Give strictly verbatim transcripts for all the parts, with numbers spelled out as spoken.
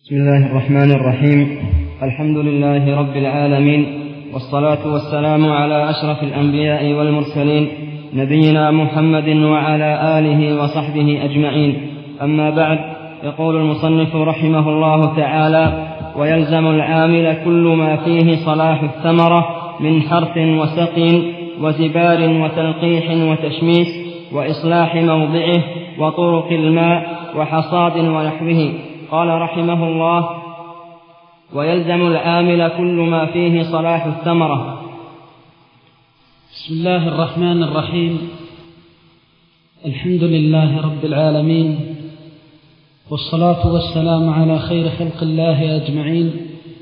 بسم الله الرحمن الرحيم. الحمد لله رب العالمين، والصلاة والسلام على أشرف الأنبياء والمرسلين، نبينا محمد وعلى آله وصحبه أجمعين. أما بعد، يقول المصنف رحمه الله تعالى: ويلزم العامل كل ما فيه صلاح الثمرة من حرث وسقي وزبار وتلقيح وتشميس وإصلاح موضعه وطرق الماء وحصاد ونحوه. قال رحمه الله: ويلزم العامل كل ما فيه صلاح الثمرة. بسم الله الرحمن الرحيم. الحمد لله رب العالمين، والصلاة والسلام على خير خلق الله أجمعين،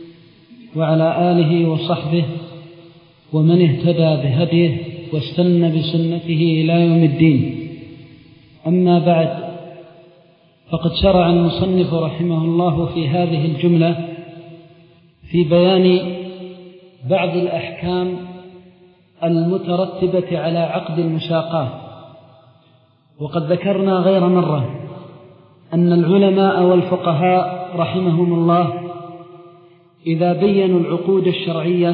وعلى آله وصحبه ومن اهتدى بهديه واستنى بسنته إلى يوم الدين. أما بعد، فقد شرع المصنف رحمه الله في هذه الجملة في بيان بعض الأحكام المترتبة على عقد المشاقة. وقد ذكرنا غير مرة أن العلماء والفقهاء رحمهم الله إذا بينوا العقود الشرعية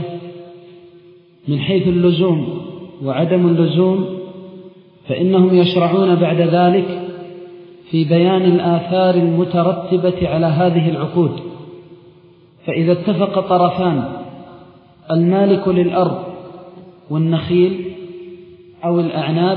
من حيث اللزوم وعدم اللزوم، فإنهم يشرعون بعد ذلك في بيان الآثار المترتبة على هذه العقود. فإذا اتفق طرفان، المالك للأرض والنخيل أو الأعناب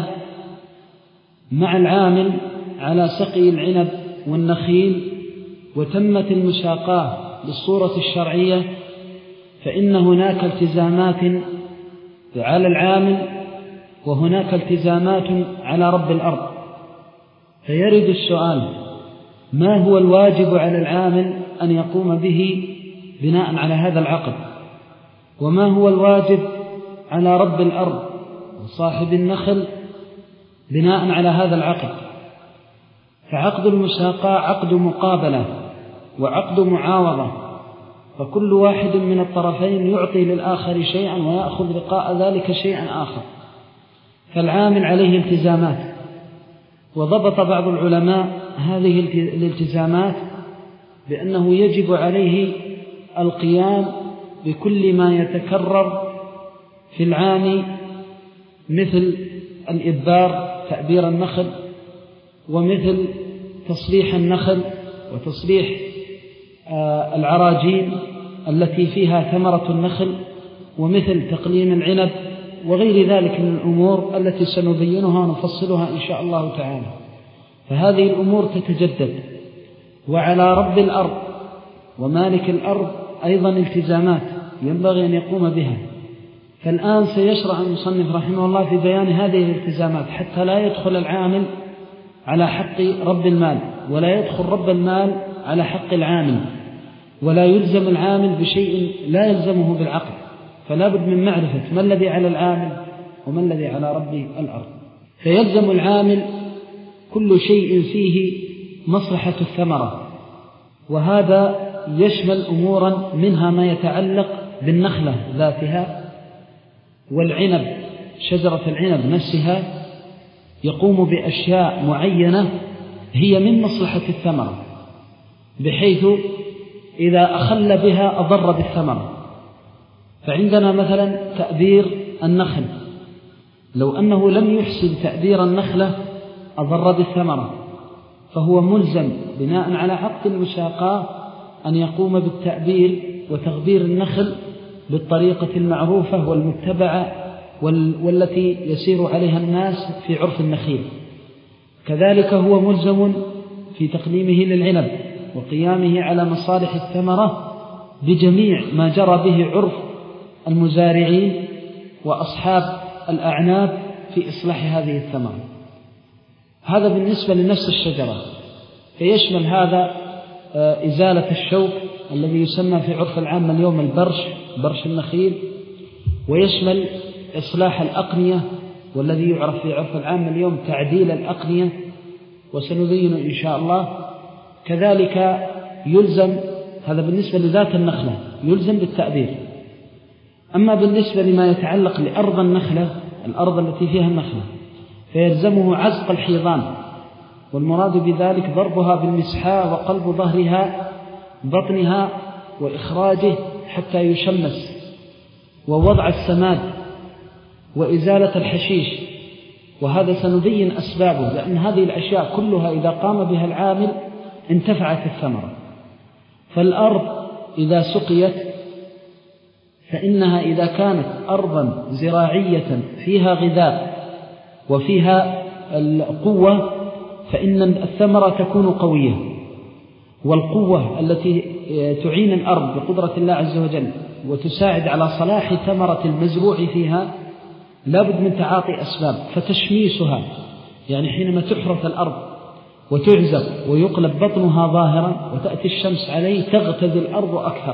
مع العامل على سقي العنب والنخيل، وتمت المشاقاة بالصورة الشرعية، فإن هناك التزامات على العامل وهناك التزامات على رب الأرض. فيرد السؤال: ما هو الواجب على العامل أن يقوم به بناء على هذا العقد؟ وما هو الواجب على رب الأرض وصاحب النخل بناء على هذا العقد؟ فعقد المشاقاة عقد مقابلة وعقد معاوضة، فكل واحد من الطرفين يعطي للآخر شيئا ويأخذ لقاء ذلك شيئا آخر. فالعامل عليه التزامات، وضبط بعض العلماء هذه الالتزامات بأنه يجب عليه القيام بكل ما يتكرر في العام، مثل الإبار تأبير النخل، ومثل تصليح النخل وتصليح العراجين التي فيها ثمرة النخل، ومثل تقليم العنب، وغير ذلك من الأمور التي سنبينها ونفصلها إن شاء الله تعالى. فهذه الأمور تتجدد، وعلى رب الأرض ومالك الأرض أيضا التزامات ينبغي أن يقوم بها. فالآن سيشرع المصنف رحمه الله في بيان هذه الالتزامات، حتى لا يدخل العامل على حق رب المال، ولا يدخل رب المال على حق العامل، ولا يلزم العامل بشيء لا يلزمه بالعقد. فلا بد من معرفة ما الذي على العامل وما الذي على رب الأرض. فيلزم العامل كل شيء فيه مصلحة الثمرة، وهذا يشمل أمورا منها ما يتعلق بالنخلة ذاتها والعنب، شجرة العنب نفسها يقوم بأشياء معينة هي من مصلحة الثمرة، بحيث إذا أخل بها أضر بالثمرة. فعندنا مثلا تأبير النخل، لو أنه لم يحسن تأبير النخلة أضر بالثمرة، فهو ملزم بناء على عقد المشاقاة أن يقوم بالتأبير وتغبير النخل بالطريقة المعروفة والمتبعة والتي يسير عليها الناس في عرف النخيل. كذلك هو ملزم في تقديمه للعنب وقيامه على مصالح الثمرة بجميع ما جرى به عرف المزارعين وأصحاب الأعناب في إصلاح هذه الثمرة. هذا بالنسبة لنفس الشجرة، فيشمل هذا إزالة الشوك الذي يسمى في عرف العام اليوم البرش، برش النخيل، ويشمل إصلاح الأقنية، والذي يعرف في عرف العام اليوم تعديل الأقنية، وسنبين إن شاء الله. كذلك يلزم، هذا بالنسبة لذات النخلة، يلزم بالتأبير. أما بالنسبة لما يتعلق لأرض النخلة، الأرض التي فيها النخلة، فيلزمه عزق الحيضان، والمراد بذلك ضربها بالمسحاء وقلب ظهرها بطنها وإخراجه حتى يشمس، ووضع السماد وإزالة الحشيش، وهذا سنبين أسبابه، لأن هذه الأشياء كلها إذا قام بها العامل انتفعت الثمرة. فالأرض إذا سقيت فإنها إذا كانت أرضا زراعية فيها غذاء وفيها القوة فإن الثمرة تكون قوية، والقوة التي تعين الأرض بقدرة الله عز وجل وتساعد على صلاح ثمرة المزروع فيها لابد من تعاطي أسباب. فتشميسها، يعني حينما تحرث الأرض وتعزق ويقلب بطنها ظاهرا وتأتي الشمس عليه تغتذي الأرض أكثر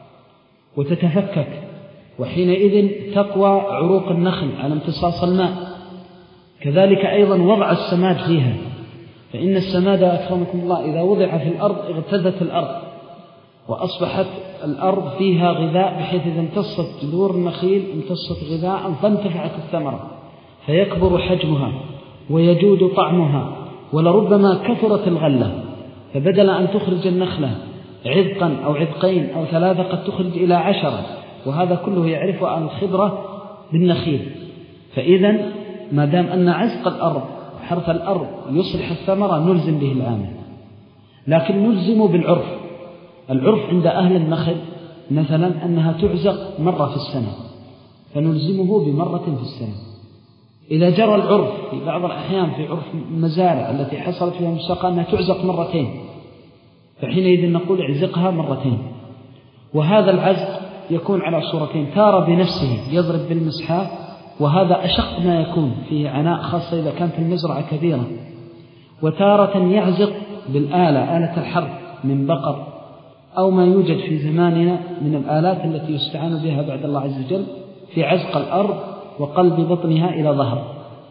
وتتفكك، وحينئذ تقوى عروق النخل على امتصاص الماء. كذلك أيضا وضع السماد فيها، فإن السماد أكرمكم الله إذا وضع في الأرض اغتذت الأرض وأصبحت الأرض فيها غذاء، بحيث إذا امتصت جذور النخيل امتصت غذاء فانتفعت الثمرة فيكبر حجمها ويجود طعمها، ولربما كثرت الغلة، فبدل أن تخرج النخلة عذقا أو عذقين أو ثلاثة قد تخرج إلى عشرة، وهذا كله يعرف عن الخبرة بالنخيل. فإذا ما دام أن عزق الأرض حرث الأرض يصلح الثمرة نلزم به العامل، لكن نلزم بالعرف. العرف عند أهل النخل مثلا أنها تعزق مرة في السنة، فنلزمه بمرة في السنة. إذا جرى العرف في بعض الأحيان في عرف المزارع التي حصلت فيها مساقة أنها تعزق مرتين، فحينئذ نقول اعزقها مرتين. وهذا العزق يكون على صورتين: تارة بنفسه يضرب بالمسحاة، وهذا أشق ما يكون فيه عناء، خاصة إذا كانت المزرعة كبيرة. وتارة يعزق بالآلة، آلة الحرث من بقر أو ما يوجد في زماننا من الآلات التي يستعان بها بعد الله عز وجل في عزق الأرض وقلب بطنها إلى ظهر.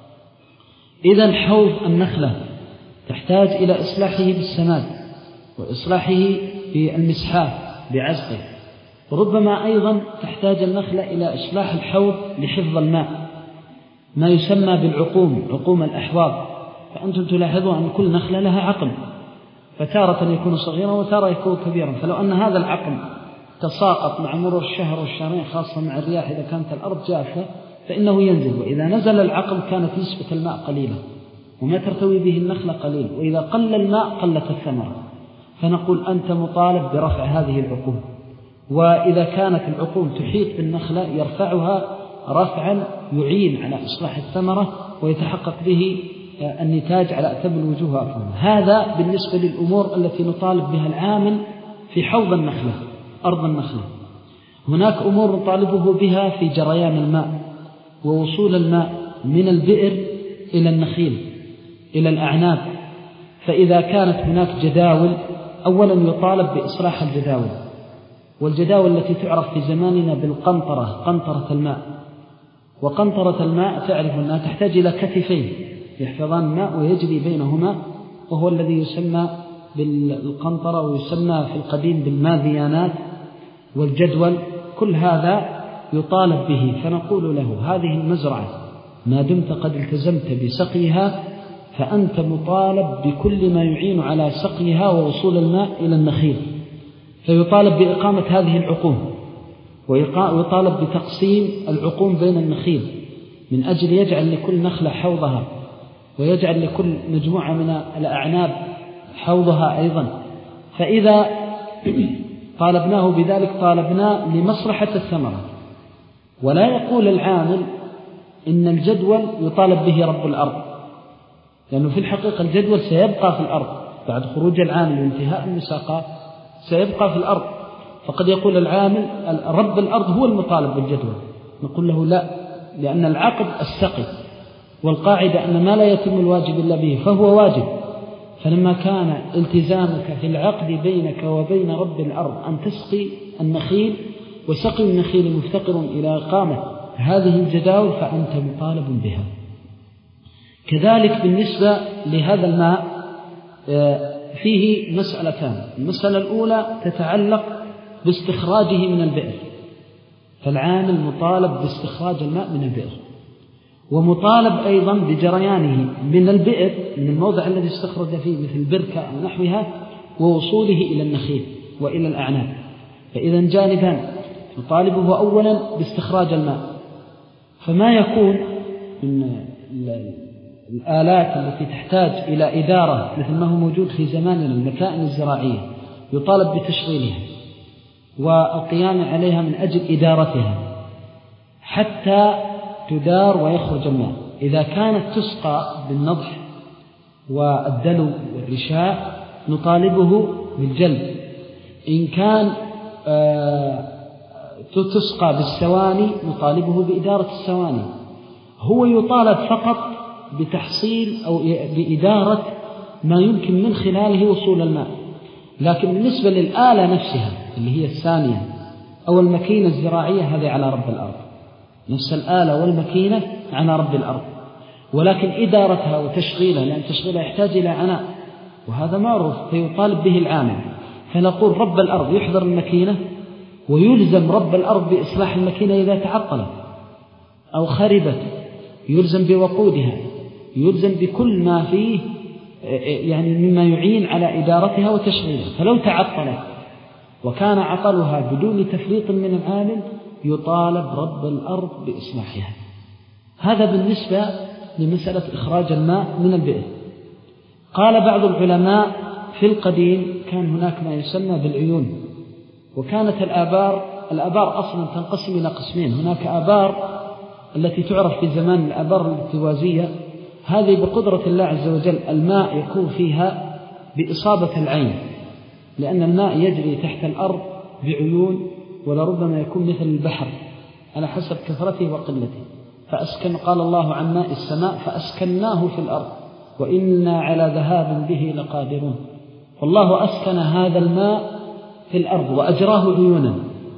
إذن حوض النخلة تحتاج إلى إصلاحه بالسماد وإصلاحه بالمسحاة بعزقه، وربما أيضا تحتاج النخلة إلى إصلاح الحوض لحفظ الماء، ما يسمى بالعقوم، عقوم الأحواض. فأنتم تلاحظوا أن كل نخلة لها عقم، فتارة يكون صغيرا وتارة يكون كبيرا، فلو أن هذا العقم تساقط مع مرور الشهر والشهرين خاصة مع الرياح إذا كانت الأرض جافة فإنه ينزل، وإذا نزل العقم كانت نسبة الماء قليلة وما ترتوي به النخلة قليل، وإذا قل الماء قلت الثمرة. فنقول أنت مطالب برفع هذه العقوم، وإذا كانت العقوم تحيط بالنخلة يرفعها رفعا يعين على إصلاح الثمرة ويتحقق به النتاج على أتم الوجوه وأكمل. هذا بالنسبة للأمور التي نطالب بها العامل في حوض النخلة، أرض النخلة. هناك أمور نطالبه بها في جريان الماء ووصول الماء من البئر إلى النخيل إلى الأعناب. فإذا كانت هناك جداول، أولا يطالب بإصلاح الجداول، والجداول التي تعرف في زماننا بالقنطرة، قنطرة الماء. وقنطرة الماء تعرف أنها تحتاج إلى كتفين يحفظان الماء ويجري بينهما، وهو الذي يسمى بالقنطرة ويسمى في القديم بالماذيانات والجدول. كل هذا يطالب به، فنقول له هذه المزرعة ما دمت قد التزمت بسقيها فأنت مطالب بكل ما يعين على سقيها ووصول الماء إلى النخيل، فيطالب بإقامة هذه العقوم، ويطالب بتقسيم العقوم بين النخيل من أجل يجعل لكل نخلة حوضها، ويجعل لكل مجموعة من الأعناب حوضها أيضا. فإذا طالبناه بذلك طالبنا لمصلحة الثمرة. ولا يقول العامل إن الجدول يطالب به رب الأرض، لأنه في الحقيقة الجدول سيبقى في الأرض بعد خروج العامل وانتهاء المساقات، سيبقى في الأرض. فقد يقول العامل رب الأرض هو المطالب بالجدول، نقول له لا، لأن العقد السقي، والقاعدة أن ما لا يتم الواجب إلا به فهو واجب. فلما كان التزامك في العقد بينك وبين رب الأرض أن تسقي النخيل، وسقي النخيل مفتقر إلى إقامة هذه الجداول، فأنت مطالب بها. كذلك بالنسبة لهذا الماء فيه مسألتان. المسألة الأولى تتعلق باستخراجه من البئر، فالعامل مطالب باستخراج الماء من البئر، ومطالب أيضا بجريانه من البئر من الموضع الذي استخرج فيه مثل بركة أو نحوها ووصوله إلى النخيل وإلى الأعناق. فإذا جانبان نطالبه أولا باستخراج الماء، فما يكون من الآلات التي تحتاج إلى إدارة مثل ما هو موجود في زماننا المكائن الزراعية يطالب بتشغيلها والقيام عليها من أجل إدارتها حتى تدار ويخرج الماء. إذا كانت تسقى بالنضح والدلو والرشاء نطالبه بالجلب، إن كان تسقى بالسواني نطالبه بإدارة السواني. هو يطالب فقط بتحصيل أو بإدارة ما يمكن من خلاله وصول الماء. لكن بالنسبة للآلة نفسها اللي هي الثانية أو الماكينة الزراعية هذه على رب الأرض، نفس الآلة والماكينة على رب الأرض، ولكن إدارتها وتشغيلها، لأن تشغيلها يحتاج إلى عناء وهذا معروف فيطالب به العامل. فنقول رب الأرض يحضر الماكينة ويلزم رب الأرض بإصلاح الماكينة إذا تعطلت أو خربت، يلزم بوقودها، يلزم بكل ما فيه يعني مما يعين على إدارتها وتشغيلها. فلو تعطلت وكان عطلها بدون تفريط من العامل يطالب رب الأرض بإصلاحها. هذا بالنسبة لمسألة إخراج الماء من البئر. قال بعض العلماء في القديم كان هناك ما يسمى بالعيون، وكانت الآبار الآبار أصلا تنقسم إلى قسمين. هناك آبار التي تعرف في زمان الآبار الارتوازية، هذه بقدرة الله عز وجل الماء يكون فيها بإصابة العين، لأن الماء يجري تحت الأرض بعيون ولربما يكون مثل البحر على حسب كثرته وقلته. فأسكن قال الله عن ماء السماء فأسكناه في الأرض وإنا على ذهاب به لقادرون. والله أسكن هذا الماء في الأرض وأجراه عيونا.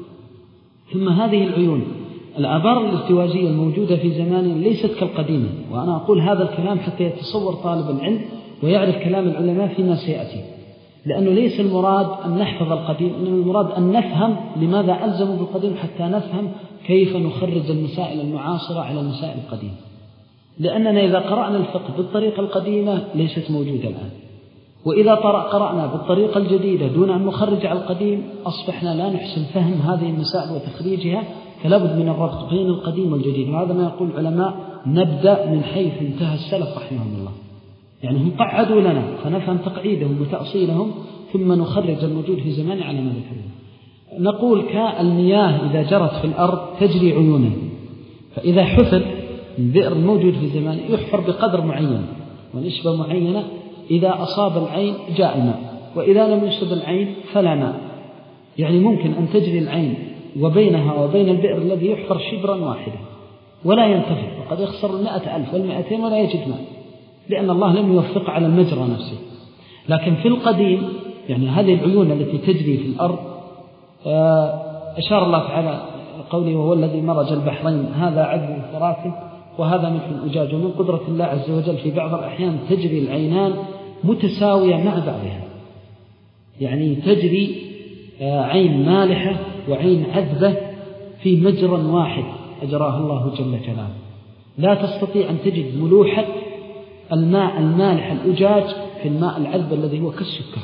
ثم هذه العيون الآبار الارتوازية الموجودة في زماننا ليست كالقديمة، وأنا أقول هذا الكلام حتى يتصور طالب العلم ويعرف كلام العلماء فيما سيأتي، لأنه ليس المراد أن نحفظ القديم، إنما المراد أن نفهم لماذا ألزموا بالقديم حتى نفهم كيف نخرج المسائل المعاصرة على المسائل القديمة. لأننا إذا قرأنا الفقه بالطريقة القديمة ليست موجودة الآن، وإذا قرأنا بالطريقة الجديدة دون أن نخرج على القديم أصبحنا لا نحسن فهم هذه المسائل وتخريجها، فلا بد من الربط بين القديم والجديد. وهذا ما يقول العلماء نبدأ من حيث انتهى السلف رحمهم الله، يعني هم قعدوا لنا فنفهم تقعيدهم وتأصيلهم ثم نخرج الموجود في زمان على ما ذكرنا. نقول كالمياه إذا جرت في الأرض تجري عيونا، فإذا حفر البئر الموجود في زمان يحفر بقدر معين ونسبة معينة، إذا أصاب العين جاء الماء، وإذا لم يصب العين فلا ماء. يعني ممكن أن تجري العين وبينها وبين البئر الذي يحفر شبرا واحدا ولا ينتفع، وقد يخسر المائة ألف والمائتين ولا يجد ماء، لأن الله لم يوفق على المجرى نفسه. لكن في القديم يعني هذه العيون التي تجري في الأرض أشار الله تعالى قوله وهو الذي مرج البحرين هذا عذب فرات وهذا مثل الأجاج. ومن قدرة الله عز وجل في بعض الأحيان تجري العينان متساوية مع بعضها، يعني تجري عين مالحة وعين عذبة في مجرى واحد أجراه الله جل جلاله. لا تستطيع أن تجد ملوحة الماء المالح الأجاج في الماء العذب الذي هو كالسكر،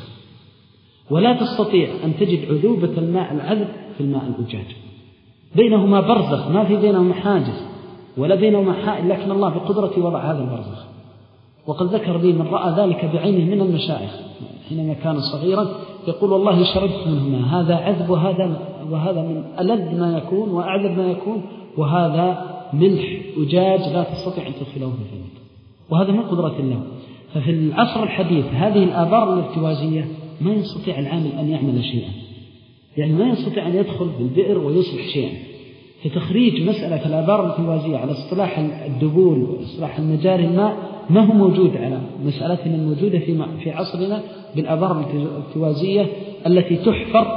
ولا تستطيع أن تجد عذوبة الماء العذب في الماء الأجاج. بينهما برزخ، ما في بينهما حاجز ولا بينهما حائل، لكن الله بقدرته وضع هذا البرزخ. وقد ذكر لي من رأى ذلك بعينه من المشايخ حينما كان صغيرا يقول والله شربت منهما، هذا عذب وهذا وهذا من ألذ ما يكون وأعذب ما يكون، وهذا ملح أجاج لا تستطيع أن تدخله في فمك، وهذا من قدرة الله. ففي العصر الحديث هذه الآبار الارتوازية ما يستطيع العامل أن يعمل شيئا، يعني ما يستطيع أن يدخل بالبئر ويصلح شيئا. فتخريج مسألة الآبار الارتوازية على اصطلاح الدبول واصطلاح المجاري الماء ما هو موجود على مسألتنا الموجودة في في عصرنا بالآبار الارتوازية التي تحفر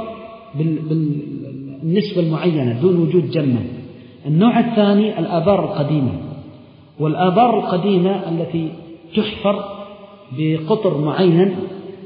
بالنسبة المعينة دون وجود جمة. النوع الثاني الآبار القديمة، والآبار القديمة التي تحفر بقطر معين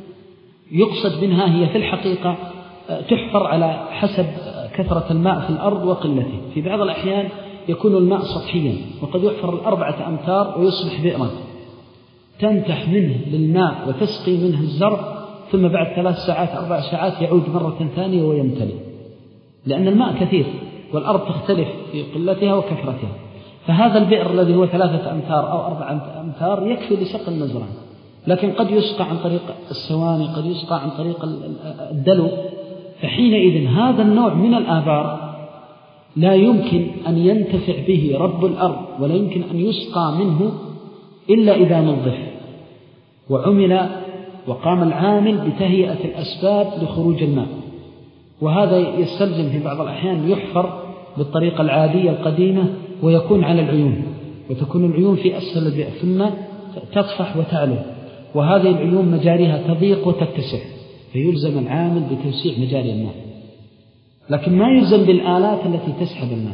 يقصد منها هي في الحقيقة تحفر على حسب كثرة الماء في الأرض وقلته. في بعض الأحيان يكون الماء سطحيا وقد يحفر الأربعة أمتار ويصبح بئرا تنتح منه للماء وتسقي منه الزرع ثم بعد ثلاث ساعات أربع ساعات يعود مرة ثانية ويمتلئ، لأن الماء كثير والأرض تختلف في قلتها وكثرتها. فهذا البئر الذي هو ثلاثة أمتار أو أربعة أمتار يكفي لسقي المزرعة، لكن قد يسقى عن طريق السواني، قد يسقى عن طريق الدلو. فحينئذ هذا النوع من الآبار لا يمكن أن ينتفع به رب الأرض ولا يمكن أن يسقى منه إلا إذا نظف وعمل وقام العامل بتهيئة الأسباب لخروج الماء. وهذا يستلزم في بعض الأحيان يحفر بالطريقة العادية القديمة ويكون على العيون، وتكون العيون في أسفل البئر ثم تطفح وتعلو، وهذه العيون مجاريها تضيق وتتسع، فيلزم العامل بتوسيع مجاري الماء، لكن ما يلزم بالآلات التي تسحب الماء.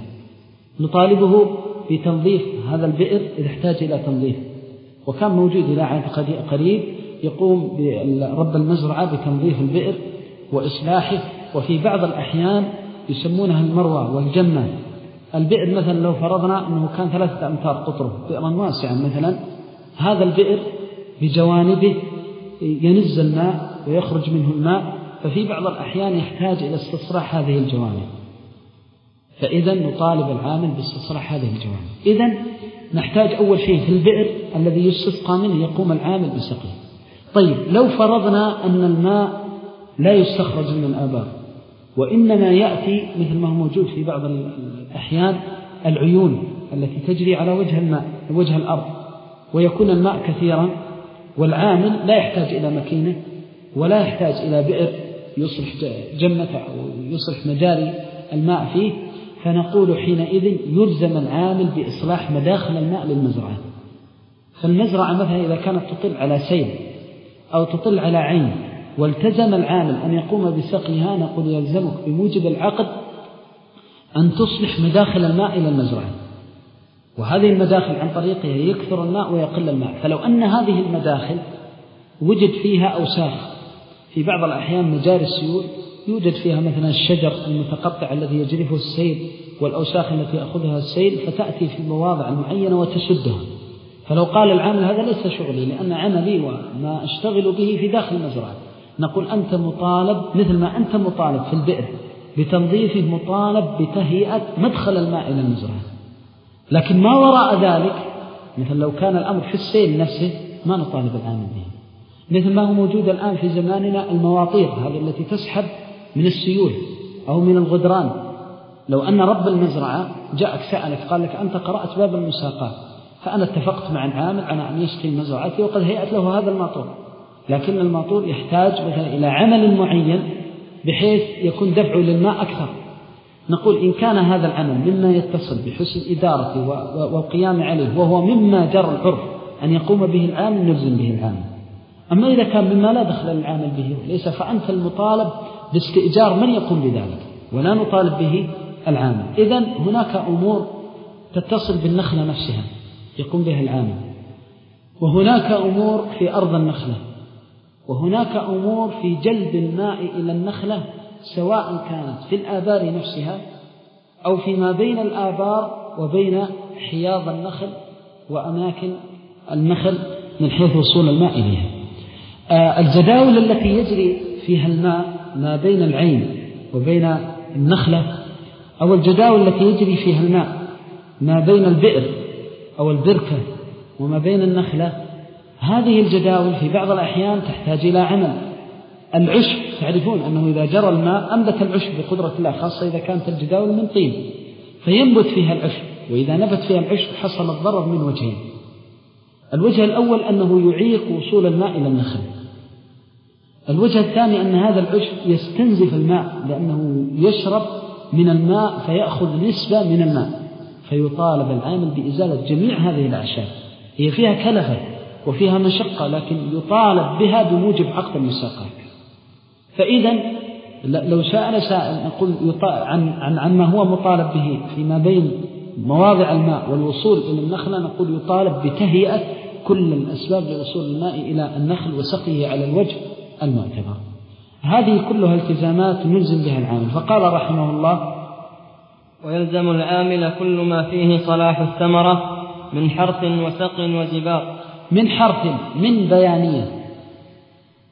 نطالبه بتنظيف هذا البئر إذا احتاج إلى تنظيف. وكان موجود إلى عهد قريب يقوم رب المزرعة بتنظيف البئر وإصلاحه، وفي بعض الأحيان يسمونها المروى والجمة. البئر مثلا لو فرضنا أنه كان ثلاثة أمتار قطره، بئرا واسعا مثلا، هذا البئر بجوانبه ينزل الماء ويخرج منه الماء، ففي بعض الأحيان يحتاج إلى استصلاح هذه الجوانب، فإذا نطالب العامل باستصلاح هذه الجوانب. إذن نحتاج أول شيء في البئر الذي يستسقى منه يقوم العامل بسقيه. طيب لو فرضنا أن الماء لا يستخرج من الآبار وإنما يأتي مثل ما هو موجود في بعض الأحيان العيون التي تجري على وجه الماء وجه الأرض، ويكون الماء كثيرا والعامل لا يحتاج إلى مكينة ولا يحتاج إلى بئر يصلح جمة أو يصلح مجاري الماء فيه، فنقول حينئذ يلزم العامل بإصلاح مداخل الماء للمزرعة. فالمزرعة مثلا إذا كانت تطل على سيل أو تطل على عين والتزم العامل أن يقوم بسقيها، نقول يلزمك بموجب العقد أن تصلح مداخل الماء إلى المزرعة، وهذه المداخل عن طريقها يكثر الماء ويقل الماء. فلو أن هذه المداخل وجد فيها أوساخ، في بعض الأحيان مجاري السيول يوجد فيها مثلا الشجر المتقطع الذي يجرفه السيل والأوساخ التي يأخذها السيل، فتأتي في المواضع المعينة وتسدها. فلو قال العامل هذا ليس شغلي لأن عملي وما أشتغل به في داخل المزرعة، نقول أنت مطالب مثل ما أنت مطالب في البئر بتنظيفه، مطالب بتهيئة مدخل الماء إلى المزرعة. لكن ما وراء ذلك مثل لو كان الأمر في السيل نفسه ما نطالب العامل به، مثل ما هو موجود الآن في زماننا المواطير هذه التي تسحب من السيول أو من الغدران. لو أن رب المزرعة جاءك سألك قال لك أنت قرأت باب المساقات، فأنا اتفقت مع العامل على أن يسقي مزرعتي وقد هيأت له هذا الماطور، لكن الماطور يحتاج مثلا إلى عمل معين بحيث يكون دفعه للماء أكثر، نقول إن كان هذا العمل مما يتصل بحسن إدارته والقيام عليه وهو مما جرى العرف أن يقوم به العامل نلزم به العامل. أما إذا كان مما لا دخل العامل به ليس، فأنت المطالب باستئجار من يقوم بذلك ولا نطالب به العامل. إذن هناك أمور تتصل بالنخلة نفسها يقوم بها العامل، وهناك أمور في أرض النخلة، وهناك أمور في جلب الماء إلى النخلة سواء كانت في الآبار نفسها أو فيما بين الآبار وبين حياض النخل وأماكن النخل من حيث وصول الماء إليها. آه الجداول التي يجري فيها الماء ما بين العين وبين النخلة، أو الجداول التي يجري فيها الماء ما بين البئر أو البركة وما بين النخلة، هذه الجداول في بعض الأحيان تحتاج إلى عمل. العشب تعرفون أنه إذا جرى الماء أنبت العشب بقدرة الله، خاصة إذا كانت الجداول من طين فينبت فيها العشب، وإذا نبت فيها العشب حصل الضرر من وجهين. الوجه الأول أنه يعيق وصول الماء إلى النخل، الوجه الثاني أن هذا العشب يستنزف الماء لأنه يشرب من الماء فيأخذ نسبة من الماء، فيطالب العامل بإزالة جميع هذه الأعشاب. هي فيها كلفة وفيها مشقة لكن يطالب بها بموجب عقد المساقات. فإذا لو سأل سائل نقول عن, عن, عن ما هو مطالب به فيما بين مواضع الماء والوصول إلى النخلة، نقول يطالب بتهيئة كل الأسباب لوصول الماء إلى النخل وسقيه على الوجه المعتبر. هذه كلها التزامات نلزم بها العامل. فقال رحمه الله: ويلزم العامل كل ما فيه صلاح الثمرة من حرث وسق وزبار. من حرث من بيانية،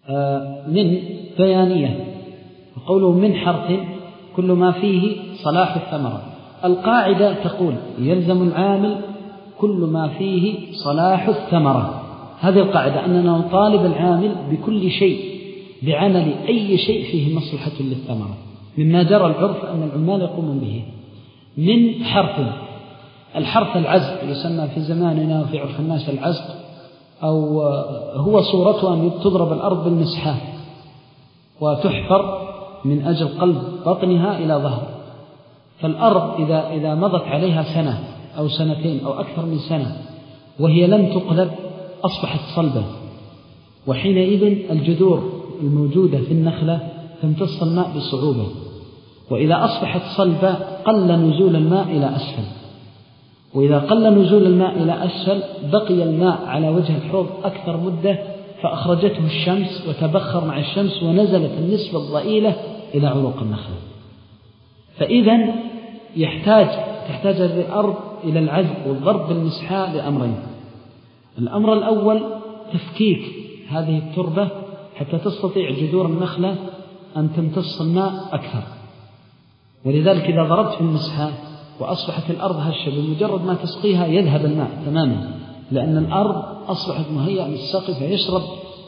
من بيانية، وقوله من حرث كل ما فيه صلاح الثمرة. القاعدة تقول يلزم العامل كل ما فيه صلاح الثمرة. هذه القاعدة، أننا نطالب العامل بكل شيء، بعمل أي شيء فيه مصلحة للثمرة، مما جرى العرف أن العمال يقومون به. من حرث، الحرث العزق يسمى في زماننا وفي عرف الناس العزق، أو هو صورته أن تضرب الأرض بالمسحاة وتحفر من أجل قلب بطنها إلى ظهر. فالأرض إذا, إذا مضت عليها سنة أو سنتين أو أكثر من سنة وهي لم تقلب أصبحت صلبة، وحينئذ الجذور الموجودة في النخلة تمتص الماء بصعوبة، وإذا أصبحت صلبة قل نزول الماء إلى أسفل، وإذا قل نزول الماء إلى أسفل بقي الماء على وجه الحوض أكثر مدة، فأخرجته الشمس وتبخر مع الشمس ونزلت النسبة الضئيلة إلى عروق النخلة. فإذا يحتاج تحتاج الأرض إلى العزق والضرب بالمسحاء لأمرين. الأمر الأول تفكيك هذه التربة حتى تستطيع جذور النخلة أن تمتص الماء أكثر، ولذلك إذا ضربت في المسحاء وأصبحت الأرض هشة بمجرد ما تسقيها يذهب الماء تماما، لأن الأرض أصبحت مهيئة للسقي، فيشرب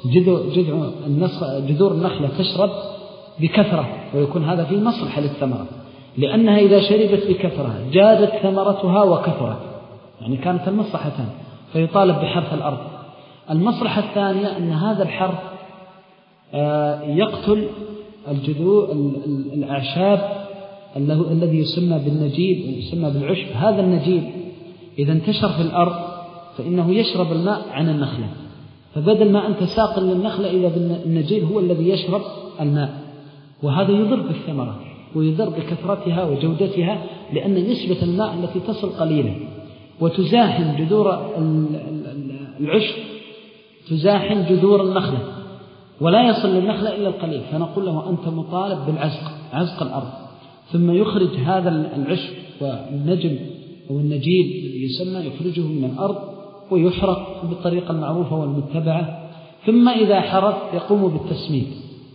جذور النخلة تشرب بكثرة، ويكون هذا فيه مصلحة للثمرة، لأنها إذا شربت بكثرة جادت ثمرتها وكثرت، يعني كانت المصلحتان، فيطالب بحرث الأرض. المصلحة الثانية أن هذا الحرث يقتل الجذور الأعشاب الذي يسمى بالنجيب ويسمى بالعشب. هذا النجيب إذا انتشر في الأرض فإنه يشرب الماء عن النخلة، فبدل ما أنت ساق للنخلة إذا النجيب هو الذي يشرب الماء، وهذا يضر بالثمرة ويضر بكثرتها وجودتها، لأن نسبة الماء التي تصل قليلة، وتزاحم جذور العشب تزاحم جذور النخلة ولا يصل للنخلة إلا القليل. فنقول له أنت مطالب بالعزق، عزق الأرض، ثم يخرج هذا العشب والنجم والنجيل يسمى يخرجه من الأرض ويحرق بالطريقة المعروفة والمتبعة، ثم إذا حرق يقوم بالتسميد.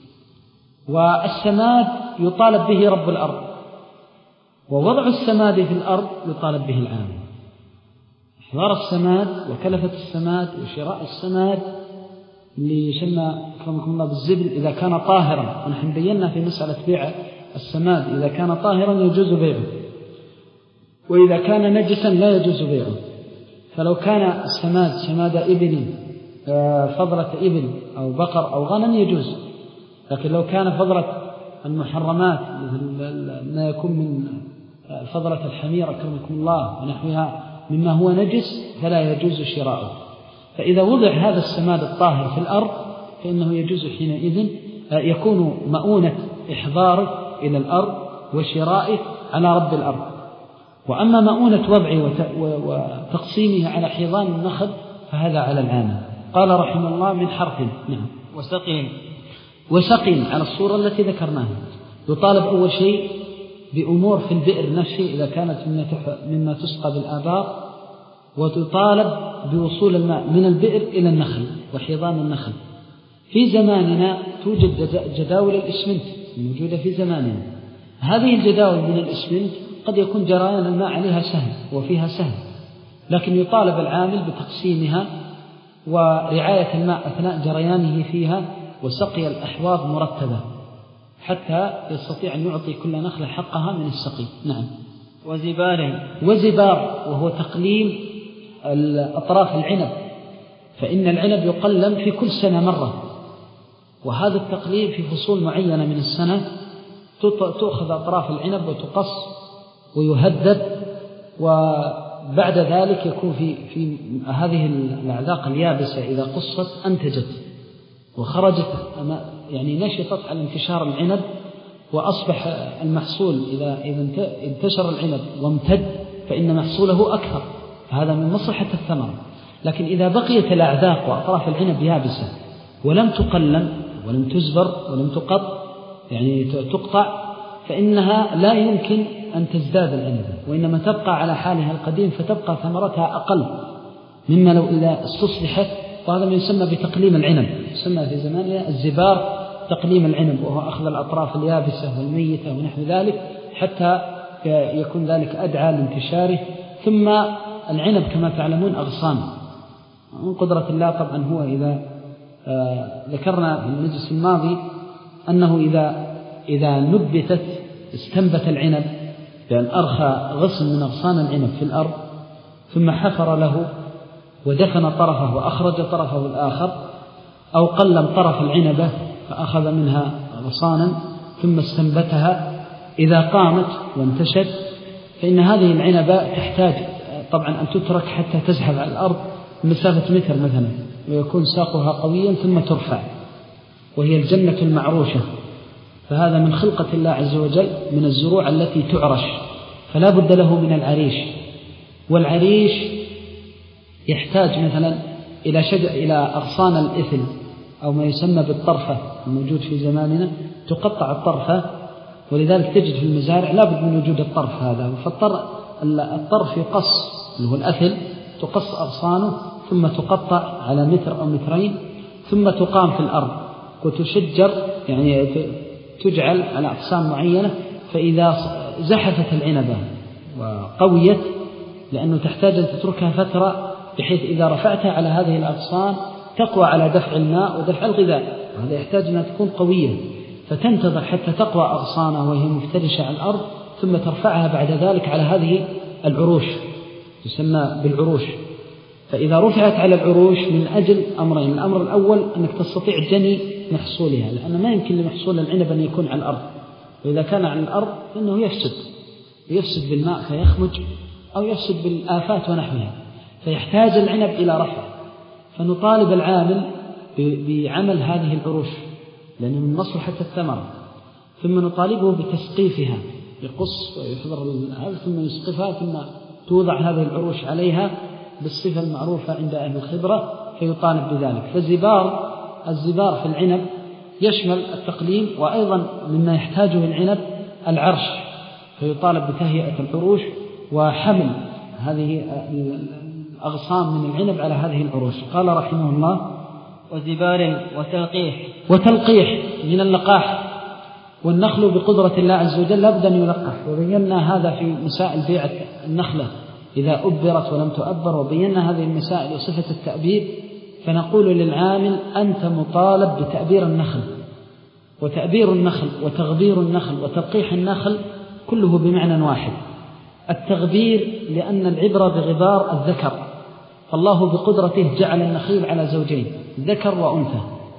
والسماد يطالب به رب الأرض، ووضع السماد في الأرض يطالب به العامل. إحضار السماد وكلفة السماد وشراء السماد اللي يسمى كرمكم الله بالزبل إذا كان طاهرا، ونحن بينا في مسألة بيع السماد إذا كان طاهرا يجوز بيعه، وإذا كان نجسا لا يجوز بيعه. فلو كان السماد سماد إبل فضلة إبل أو بقر أو غنم يجوز، لكن لو كان فضلة المحرمات مثل ما يكون من فضلة الحمير أكرمكم الله ونحوها مما هو نجس فلا يجوز شراؤه. فإذا وضع هذا السماد الطاهر في الأرض فإنه يجوز حينئذ يكون مؤونة إحضاره إلى الأرض وشرائه على رب الأرض. وأما مؤونة وضعه وتقسيمه على حيضان النخل فهذا على العامل. قال رحمه الله من حرف نعم وسقين وسقين على الصورة التي ذكرناها. يطالب أول شيء بأمور في البئر نفسه إذا كانت مما تسقى بالآبار، وتطالب بوصول الماء من البئر إلى النخل وحيضان النخل. في زماننا توجد جداول الإسمنت موجودة في زماننا. هذه الجداول من الإسمنت قد يكون جريان الماء عليها سهل وفيها سهل، لكن يطالب العامل بتقسيمها ورعاية الماء أثناء جريانه فيها وسقي الأحواض مرتبة حتى يستطيع أن يعطي كل نخلة حقها من السقي. نعم. وزبار وزبار وهو تقليم أطراف العنب، فإن العنب يقلم في كل سنة مرة، وهذا التقليم في فصول معينة من السنة تأخذ أطراف العنب وتقص ويهدد، وبعد ذلك يكون في في هذه الأعذاق اليابسة إذا قصت أنتجت وخرجت يعني نشطت على انتشار العنب، وأصبح المحصول إذا إذا انتشر العنب وامتد فإن محصوله أكثر، فهذا من مصلحة الثمرة. لكن إذا بقيت الأعذاق وأطراف العنب يابسة ولم تقلم ولم تزبر ولم تقط يعني تقطع، فإنها لا يمكن أن تزداد العنب، وإنما تبقى على حالها القديم، فتبقى ثمرتها أقل مما لو إذا استصلحت وهذا ما يسمى بتقليم العنب، يسمى في زماننا الزبار تقليم العنب، وهو أخذ الأطراف اليابسة والميتة ونحو ذلك حتى يكون ذلك أدعى لانتشاره. ثم العنب كما تعلمون أغصان، من قدرة الله طبعا هو إذا آه ذكرنا في المجلس الماضي أنه إذا إذا نبتت استنبت العنب بأن أرخى غصن من أغصان العنب في الأرض ثم حفر له ودفن طرفه وأخرج طرفه الآخر، أو قلم طرف العنبة فأخذ منها غصانا ثم استنبتها، إذا قامت وانتشت فإن هذه العنبة تحتاج طبعا أن تترك حتى تزحف على الأرض مسافة متر مثلا ويكون ساقها قويا ثم ترفع، وهي الجنة المعروشة. فهذا من خلقة الله عز وجل من الزروع التي تعرش، فلا بد له من العريش. والعريش يحتاج مثلا إلى شجر إلى أغصان الإثل أو ما يسمى بالطرفة الموجود في زماننا، تقطع الطرفة، ولذلك تجد في المزارع لا بد من وجود الطرف هذا. فالطرف يقص اللي هو الأثل، تقص أغصانه ثم تقطع على متر أو مترين ثم تقام في الأرض وتشجر، يعني تجعل على أقسام معينة. فإذا زحفت العنبة وقويت، لأنه تحتاج أن تتركها فترة بحيث إذا رفعتها على هذه الأغصان تقوى على دفع الماء ودفع الغذاء، وهذا يحتاج أن تكون قوية، فتنتظر حتى تقوى أغصانها وهي مفترشة على الأرض ثم ترفعها بعد ذلك على هذه العروش، تسمى بالعروش. فإذا رفعت على العروش من أجل أمرين: الأمر الأول أنك تستطيع جني محصولها، لأن ما يمكن لمحصول العنب أن يكون على الأرض، وإذا كان على الأرض فإنه يفسد يفسد بالماء فيخمج أو يفسد بالآفات ونحوها، فيحتاج العنب إلى رفع. فنطالب العامل بعمل هذه العروش لأنه من مصلحة الثمرة، ثم نطالبه بتسقيفها، يقص ويحضر هذا ثم يسقفها، ثم توضع هذه العروش عليها بالصفة المعروفة عند أهل الخبرة فيطالب بذلك. فالزبار الزبار في العنب يشمل التقليم، وأيضا مما يحتاجه العنب العرش، فيطالب بتهيئة العروش وحمل هذه الأغصان من العنب على هذه العروش. قال رحمه الله: وزبار وتلقيح وتلقيح من اللقاح. والنخل بقدرة الله عز وجل لابد أن يلقح، وبينا هذا في مسائل بيع النخلة إذا أبرت ولم تؤبر، وبينا هذه المسائل وصفة التأبير. فنقول للعامل: أنت مطالب بتأبير النخل، وتأبير النخل وتغبير النخل وتلقيح النخل كله بمعنى واحد. التغبير لأن العبرة بغبار الذكر، فالله بقدرته جعل النخيل على زوجين ذكر وأنثى،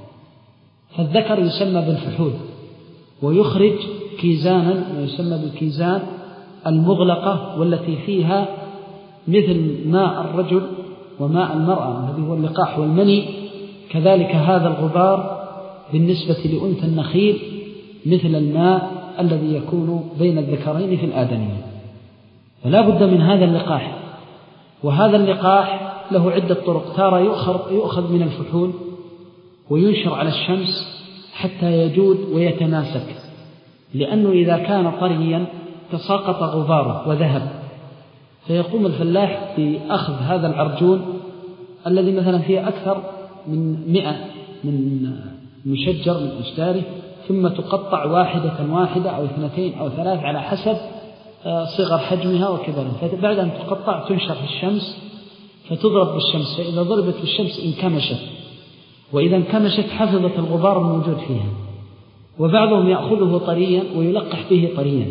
فالذكر يسمى بالفحول ويخرج كيزانا ويسمى بالكيزان المغلقة، والتي فيها مثل ماء الرجل وماء المرأة الذي هو اللقاح والمني. كذلك هذا الغبار بالنسبة لأنثى النخيل مثل الماء الذي يكون بين الذكرين في الآدمية، فلا بد من هذا اللقاح. وهذا اللقاح له عدة طرق: تارة يؤخذ من الفحول وينشر على الشمس حتى يجود ويتماسك، لأنه إذا كان طريا تساقط غباره وذهب، فيقوم الفلاح بأخذ هذا العرجون الذي مثلا فيه أكثر من مئة من مشجر من أشجاره، ثم تقطع واحدة واحدة أو اثنتين أو ثلاث على حسب صغر حجمها وكبرها، فبعد أن تقطع تنشر في الشمس فتضرب بالشمس، فإذا ضربت بالشمس انكمشت، وإذا انكمشت حفظت الغبار الموجود فيها. وبعضهم يأخذه طريا ويلقح به طريا.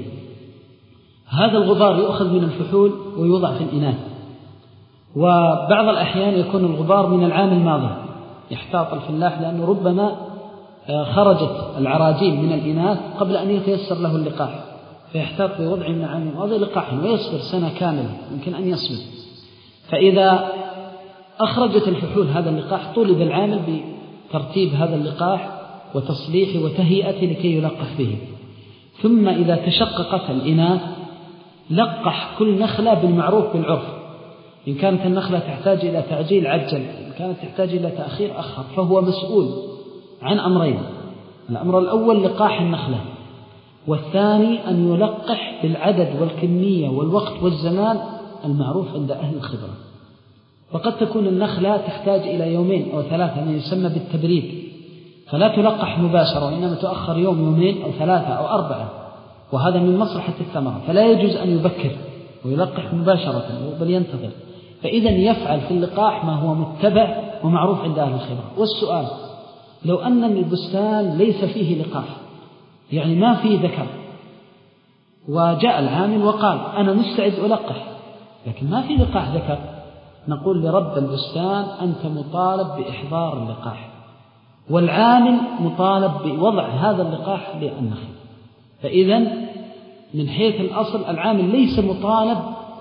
هذا الغبار يؤخذ من الفحول ويوضع في الإناث، وبعض الأحيان يكون الغبار من العام الماضي يحتاط الفلاح، لأنه ربما خرجت العراجيل من الإناث قبل أن يتيسر له اللقاح، فيحتاط بوضع من العام الماضي لقاحا ويصبر سنة كاملة، يمكن أن يصبر. فإذا أخرجت الفحول هذا اللقاح طولب العامل بترتيب هذا اللقاح وتصليحه وتهيئته لكي يلقح به. ثم إذا تشققت الإناث لقح كل نخلة بالمعروف بالعرف، إن كانت النخلة تحتاج إلى تعجيل عجل، إن كانت تحتاج إلى تأخير أخر، فهو مسؤول عن أمرين: الأمر الأول لقاح النخلة، والثاني أن يلقح بالعدد والكمية والوقت والزمان المعروف عند أهل الخبرة. وقد تكون النخلة تحتاج إلى يومين أو ثلاثة، ما يسمى بالتبريد، فلا تلقح مباشرة وإنما تؤخر يوم يومين أو ثلاثة أو أربعة، وهذا من مصلحة الثمرة، فلا يجوز أن يبكر ويلقح مباشرة بل ينتظر. فإذا يفعل في اللقاح ما هو متبع ومعروف عند أهل الخبرة. والسؤال لو أن البستان ليس فيه لقاح، يعني ما فيه ذكر، وجاء العامل وقال أنا مستعد ألقح لكن ما فيه لقاح ذكر، نقول لرب البستان أنت مطالب بإحضار اللقاح، والعامل مطالب بوضع هذا اللقاح للنخل. فإذا من حيث الأصل العامل ليس مطالب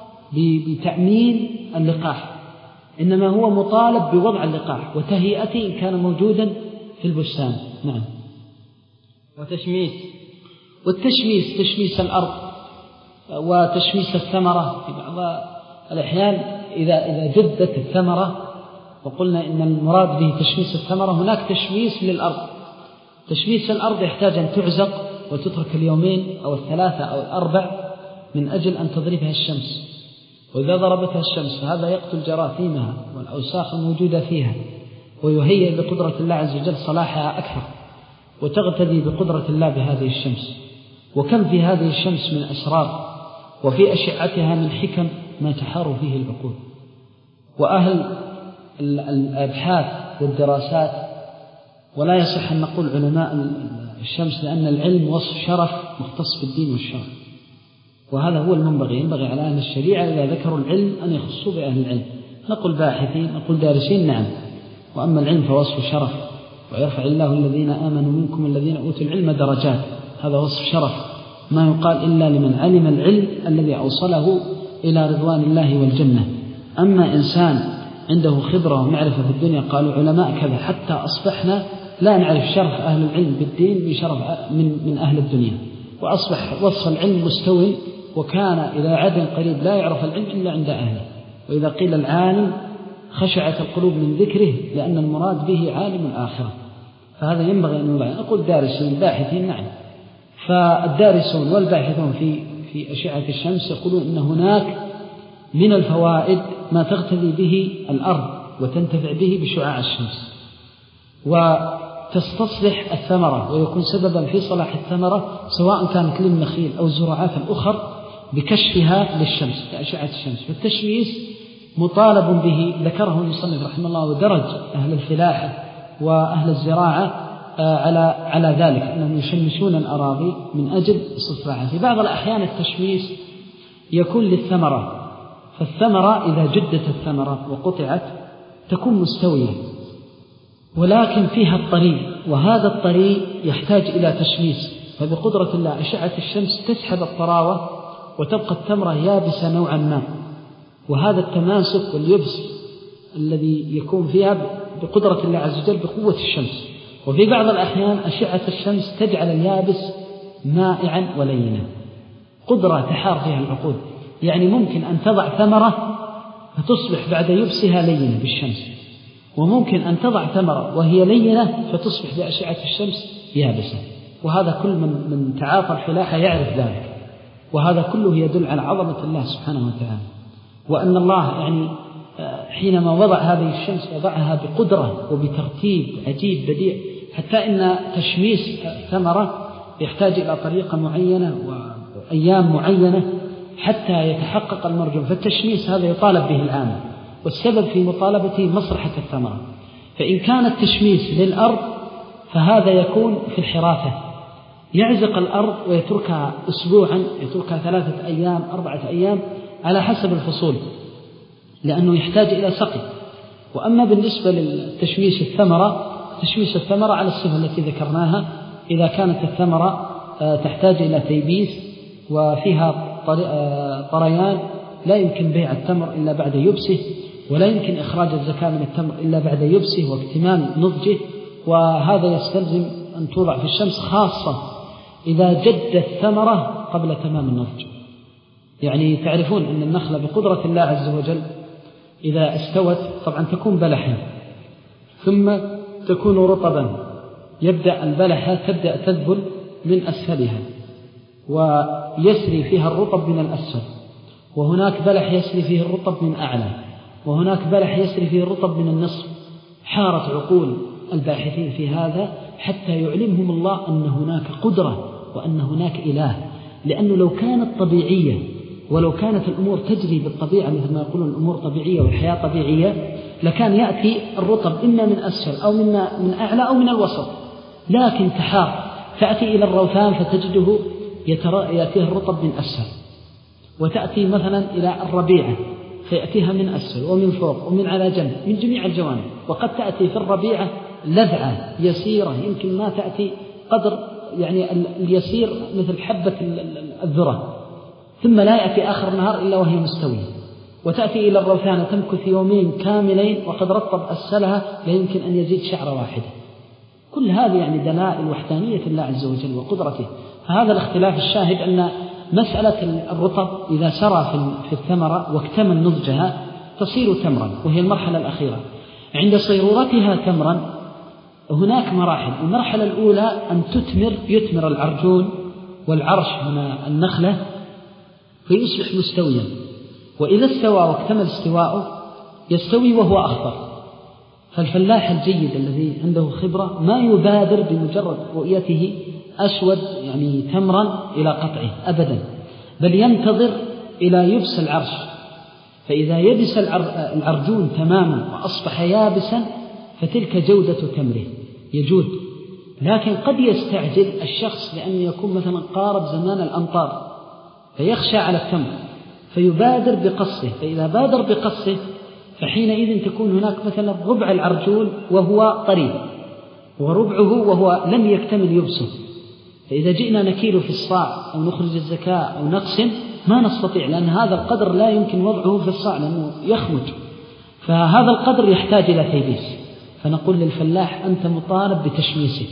بتأمين اللقاح، إنما هو مطالب بوضع اللقاح وتهيئته إن كان موجودا في البستان. نعم. وتشميس والتشميس تشميس الأرض وتشميس الثمرة في بعض الأحيان إذا إذا جدت الثمرة، وقلنا إن المراد به تشميس الثمرة، هناك تشميس للأرض. تشميس الأرض يحتاج أن تعزق وتترك اليومين أو الثلاثة أو الأربع من أجل أن تضربها الشمس، وإذا ضربتها الشمس فهذا يقتل جراثيمها والأوساخ الموجودة فيها، ويهيئ بقدرة الله عز وجل صلاحها أكثر، وتغتدي بقدرة الله بهذه الشمس. وكم في هذه الشمس من أسرار، وفي أشعتها من حكم ما تحار فيه العقول. وأهل الأبحاث والدراسات، ولا يصح أن نقول علماء الشمس لأن العلم وصف شرف مختص بالدين والشرع، وهذا هو المنبغي. ينبغي على أهل الشريعة إذا ذكروا العلم أن يخصوا بأهل العلم، نقول باحثين، نقول دارسين، نعم. وأما العلم فوصف شرف، ويرفع الله الذين آمنوا منكم الذين أوتوا العلم درجات، هذا وصف شرف ما يقال إلا لمن علم العلم الذي أوصله إلى رضوان الله والجنة. أما إنسان عنده خبرة ومعرفة في الدنيا، قالوا علماء كذا، حتى أصبحنا لا نعرف شرف أهل العلم بالدين بشرف من, من أهل الدنيا، وأصبح وصف العلم مستوي، وكان إلى عد قريب لا يعرف العلم إلا عند أهله. وإذا قيل العالم خشعت القلوب من ذكره، لأن المراد به عالم الآخرة، فهذا ينبغي أن نوضع. نقول دارسين باحثين، نعم. فالدارسون والباحثون في في أشعة الشمس يقولون إن هناك من الفوائد ما تغتدي به الأرض وتنتفع به بشعاع الشمس، وتستصلح الثمرة ويكون سببا في صلاح الثمرة، سواء كانت للنخيل أو الزراعات الأخرى، بكشفها للشمس بأشعة الشمس. فالتشميس مطالب به، ذكره المصنف رحمه الله، ودرج أهل الفلاحة وأهل الزراعة على على ذلك، أنهم يشمسون الأراضي من أجل استصلاحها. في بعض الأحيان التشميس يكون للثمرة، فالثمرة إذا جدت الثمرة وقطعت تكون مستوية، ولكن فيها الطري، وهذا الطري يحتاج إلى تشميس، فبقدرة الله أشعة الشمس تسحب الطراوة وتبقى الثمرة يابسة نوعا ما. وهذا التماسك واليبس الذي يكون فيها بقدرة الله عز وجل بقوة الشمس. وفي بعض الأحيان أشعة الشمس تجعل اليابس مائعا ولينا، قدرة تحار فيها العقول. يعني ممكن أن تضع ثمرة فتصبح بعد يبسها لينة بالشمس، وممكن أن تضع ثمرة وهي لينة فتصبح بأشعة الشمس يابسة. وهذا كل من, من تعاطى الفلاحة يعرف ذلك، وهذا كله يدل على عظمة الله سبحانه وتعالى، وأن الله يعني حينما وضع هذه الشمس وضعها بقدرة وبترتيب عجيب بديع، حتى إن تشميس الثمرة يحتاج إلى طريقة معينة وأيام معينة حتى يتحقق المرجو. فالتشميس هذا يطالب به العامل، والسبب في مطالبته مصلحة الثمرة. فإن كان التشميس للأرض فهذا يكون في الحراثة، يعزق الأرض ويتركها أسبوعا، يتركها ثلاثة أيام أربعة أيام على حسب الفصول، لأنه يحتاج إلى سقي. وأما بالنسبة للتشميس الثمرة، تشميس الثمرة على الصفة التي ذكرناها، إذا كانت الثمرة تحتاج إلى تيبيس وفيها طريان، لا يمكن بيع التمر إلا بعد يبسه، ولا يمكن إخراج الزكاة من التمر إلا بعد يبسه واكتمال نضجه، وهذا يستلزم أن توضع في الشمس، خاصة إذا جد الثمرة قبل تمام النضج. يعني تعرفون أن النخلة بقدرة الله عز وجل إذا استوت طبعا تكون بلحا ثم تكون رطبا، يبدأ البلحة تبدأ تذبل من أسفلها ويسري فيها الرطب من الأسفل، وهناك بلح يسري فيه الرطب من أعلى، وهناك بلح يسري فيه الرطب من النصف. حارت عقول الباحثين في هذا حتى يعلمهم الله أن هناك قدرة وأن هناك إله، لأنه لو كانت طبيعية ولو كانت الأمور تجري بالطبيعة مثل ما يقولون الأمور طبيعية والحياة طبيعية لكان يأتي الرطب إما من أسفل أو من من أعلى أو من الوسط، لكن تحار تأتي إلى الروثان فتجده يأتيه الرطب من أسفل، وتأتي مثلا إلى الربيعة فيأتيها من أسفل ومن فوق ومن على جنب من جميع الجوانب. وقد تأتي في الربيعة لذعة يسيرة يمكن ما تأتي قدر يعني اليسير مثل حبة الذرة، ثم لا يأتي آخر النهار إلا وهي مستوية، وتأتي إلى الروثان تمكث يومين كاملين وقد رطب أسفلها لا يمكن أن يزيد شعرة واحدة. كل هذه يعني دلائل وحدانية الله عز وجل وقدرته. فهذا الاختلاف الشاهد أن مسألة الرطب إذا سرى في الثمرة واكتمل نضجها تصير تمرا، وهي المرحلة الأخيرة. عند صيرورتها تمرا هناك مراحل. المرحلة الأولى أن تثمر يثمر العرجون والعرش من النخلة فيصبح مستويا، وإذا استوى واكتمل استواءه يستوي وهو أخضر. فالفلاح الجيد الذي عنده خبرة ما يبادر بمجرد رؤيته أسود يعني تمرا إلى قطعه أبدا، بل ينتظر إلى يبس العرش، فإذا يبس العرجون تماما وأصبح يابسا فتلك جودة تمره يجود. لكن قد يستعجل الشخص لأن يكون مثلا قارب زمان الأمطار فيخشى على التمر فيبادر بقصه، فإذا بادر بقصه فحينئذ تكون هناك مثلا ربع العرجون وهو طري وربعه وهو لم يكتمل يبسه، فإذا جئنا نكيل في الصاع أو نخرج الزكاة أو نقسم ما نستطيع، لأن هذا القدر لا يمكن وضعه في الصاع لأنه يخمج، فهذا القدر يحتاج إلى تيبيس. فنقول للفلاح أنت مطالب بتشميسه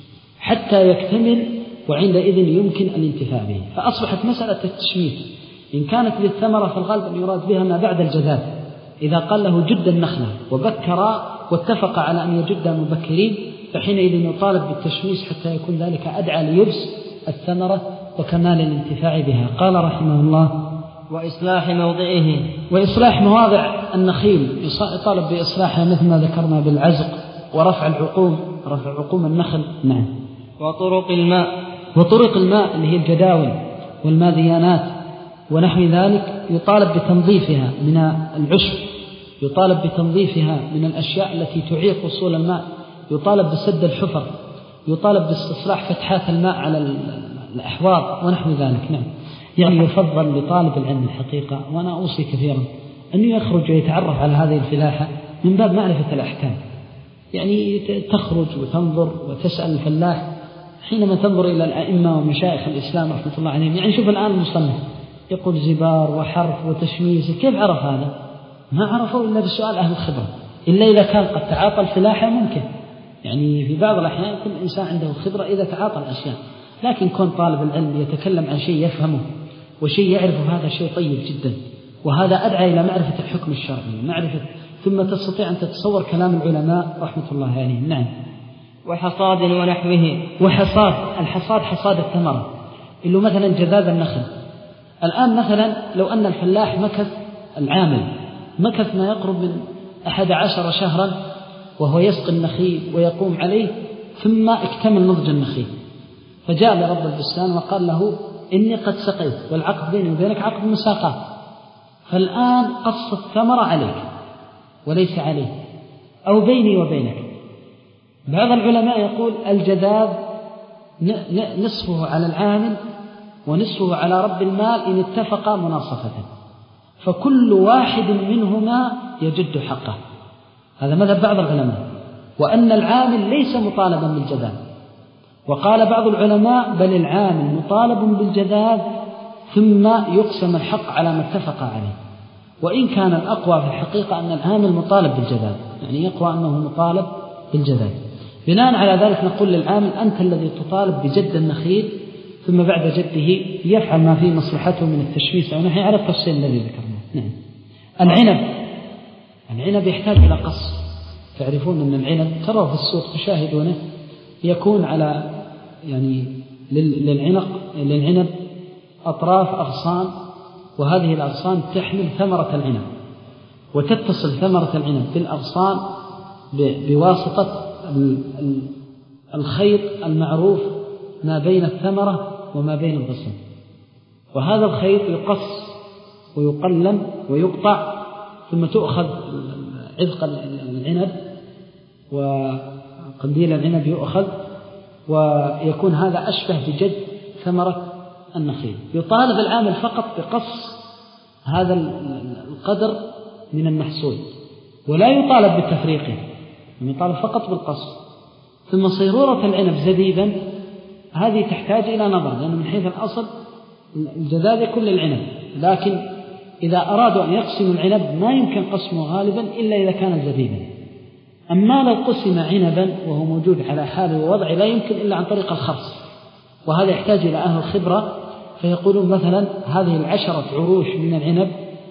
حتى يكتمل، وعندئذ يمكن الانتفاع به. فأصبحت مسألة التشميس إن كانت للثمرة فالغالب أن يراد بها ما بعد الجذاذ، إذا قال له جد النخلة وبكرا واتفق على أن يجد مبكرين فحينئذ يطالب بالتشميس حتى يكون ذلك أدعى ليبس الثمرة وكمال الانتفاع بها. قال رحمه الله وإصلاح موضعه، وإصلاح مواضع النخيل يطالب بإصلاحها مثل ما ذكرنا بالعزق ورفع العقوم، رفع عقوم النخل. نعم. وطرق الماء، وطرق الماء اللي هي الجداول والماذيانات ونحو ذلك يطالب بتنظيفها من العشب، يطالب بتنظيفها من الأشياء التي تعيق وصول الماء، يطالب بسد الحفر، يطالب باستصلاح فتحات الماء على الأحواض ونحو ذلك. نعم. يعني يفضل لطالب العلم الحقيقة، وأنا أوصي كثيرا أنه يخرج ويتعرف على هذه الفلاحة من باب معرفة الأحكام، يعني تخرج وتنظر وتسأل الفلاح حينما تنظر إلى الأئمة ومشايخ الإسلام رحمة الله عليهم. يعني شوف الآن المصنف يقول زبار وحرف وتشميس، كيف عرف هذا؟ ما عرفوا إلا بسؤال أهل الخبرة، إلا إذا كان قد تعاطى الفلاحة ممكن، يعني في بعض الأحيان كل إنسان عنده خبرة إذا تعاطى الأشياء، لكن كون طالب العلم يتكلم عن شيء يفهمه وشيء يعرفه هذا شيء طيب جدا، وهذا أدعى إلى معرفة الحكم الشرعي، معرفة ثم تستطيع أن تتصور كلام العلماء رحمة الله عليهم. نعم. وحصاد ونحوه، وحصاد، الحصاد حصاد الثمرة اللي مثلا جذاذ النخل. الآن مثلا لو أن الفلاح مكث العامل مكث ما يقرب من أحد عشر شهرا وهو يسقي النخيل ويقوم عليه، ثم اكتمل نضج النخيل، فجاء لرب البستان وقال له إني قد سقيت والعقد بيني وبينك عقد مساقات، فالآن قص الثمرة عليك وليس عليه أو بيني وبينك. بعض العلماء يقول الجذاذ نصفه على العامل ونصفه على رب المال إن اتفقا مناصفة، فكل واحد منهما يجد حقه. هذا مذهب بعض العلماء، وأن العامل ليس مطالبا بالجذاذ. وقال بعض العلماء بل العامل مطالب بالجذاذ ثم يقسم الحق على ما اتفق عليه، وإن كان الأقوى في الحقيقة أن العامل مطالب بالجذاذ، يعني يقوى أنه مطالب بالجذاذ. بناء على ذلك نقول للعامل أنت الذي تطالب بجد النخيل، ثم بعد جده يفعل ما فيه مصلحته من التشميس أو نحي على التفصيل الذي ذكرناه. نعم. العنب، العنب يحتاج إلى قص. تعرفون أن العنب ترى في السوق تشاهدونه يكون على يعني للعنق للعنب أطراف أغصان، وهذه الأغصان تحمل ثمرة العنب، وتتصل ثمرة العنب بالأغصان بواسطة الخيط المعروف ما بين الثمرة وما بين الغصن، وهذا الخيط يقص ويقلم ويقطع، ثم تؤخذ عذق العنب وقنديل العنب يؤخذ، ويكون هذا أشبه بجد ثمرة النخيل. يطالب العامل فقط بقص هذا القدر من المحصول، ولا يطالب بالتفريقه، يطالب فقط بالقص. ثم صيرورة العنب زبيبا هذه تحتاج إلى نظر، لأن من حيث الأصل الجذاذ كل العنب، لكن إذا أرادوا أن يقسموا العنب ما يمكن قسمه غالبا إلا إذا كان زبيبا. أما لو قسم عنبا وهو موجود على حاله ووضعه لا يمكن إلا عن طريق الخرص، وهذا يحتاج إلى أهل الخبرة، فيقولون مثلا هذه العشرة عروش من العنب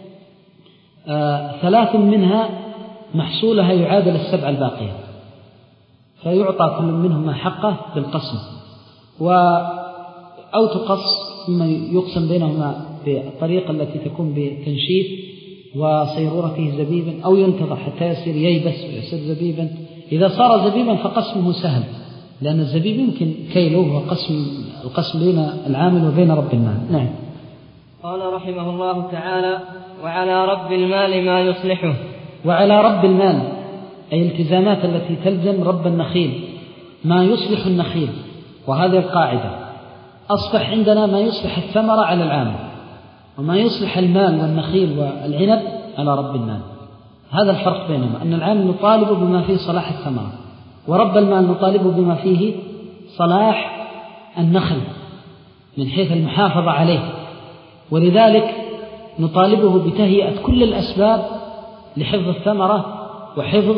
آه ثلاث منها محصولها يعادل السبع الباقية، فيعطى كل منهما حقه بالقسم، و أو تقص ثم يقسم بينهما بالطريقة التي تكون بتنشيف وصيرورته زبيبا، أو ينتظر حتى يصير ييبس ويصير زبيبا. إذا صار زبيبا فقسمه سهل، لأن الزبيب يمكن كيله وقسم القسم بين العامل وبين رب المال. نعم. قال رحمه الله تعالى: وعلى رب المال ما يصلحه. وعلى رب المال أي التزامات التي تلزم رب النخيل ما يصلح النخيل، وهذه القاعدة. أصبح عندنا ما يصلح الثمرة على العامل، وما يصلح المال والنخيل والعنب على رب المال. هذا الفرق بينهما، أن العامل نطالب بما فيه صلاح الثمرة، ورب المال نطالبه بما فيه صلاح النخل من حيث المحافظة عليه، ولذلك نطالبه بتهيئة كل الأسباب لحفظ الثمرة وحفظ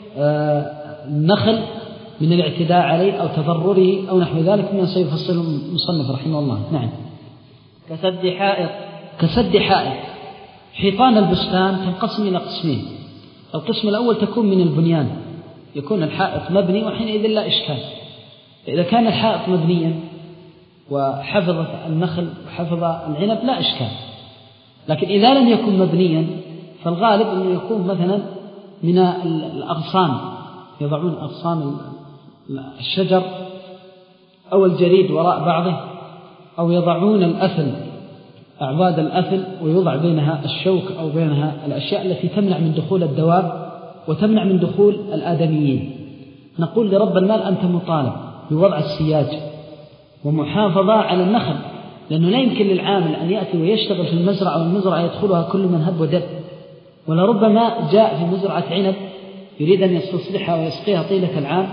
النخل من الاعتداء عليه أو تضرره أو نحو ذلك مما سيفصل المصنف رحمه الله. نعم. كسد حائط. كسد حائط. حيطان البستان تنقسم إلى قسمين. القسم الأول تكون من البنيان، يكون الحائط مبني وحينئذ لا إشكال. فإذا كان الحائط مبنيا وحفظ النخل وحفظ العنب لا إشكال، لكن إذا لم يكن مبنيا فالغالب أنه يكون مثلا من الأغصان، يضعون أغصان الشجر أو الجريد وراء بعضه، أو يضعون الأثل أعواد الأثل ويوضع بينها الشوك أو بينها الأشياء التي تمنع من دخول الدواب وتمنع من دخول الآدميين. نقول لرب المال أنت مطالب بوضع السياج ومحافظة على النخل، لأنه لا يمكن للعامل أن يأتي ويشتغل في المزرعة والمزرعة يدخلها كل من هب ودب، ولربما جاء في مزرعة عنب يريد أن يستصلحها ويسقيها طيلة العام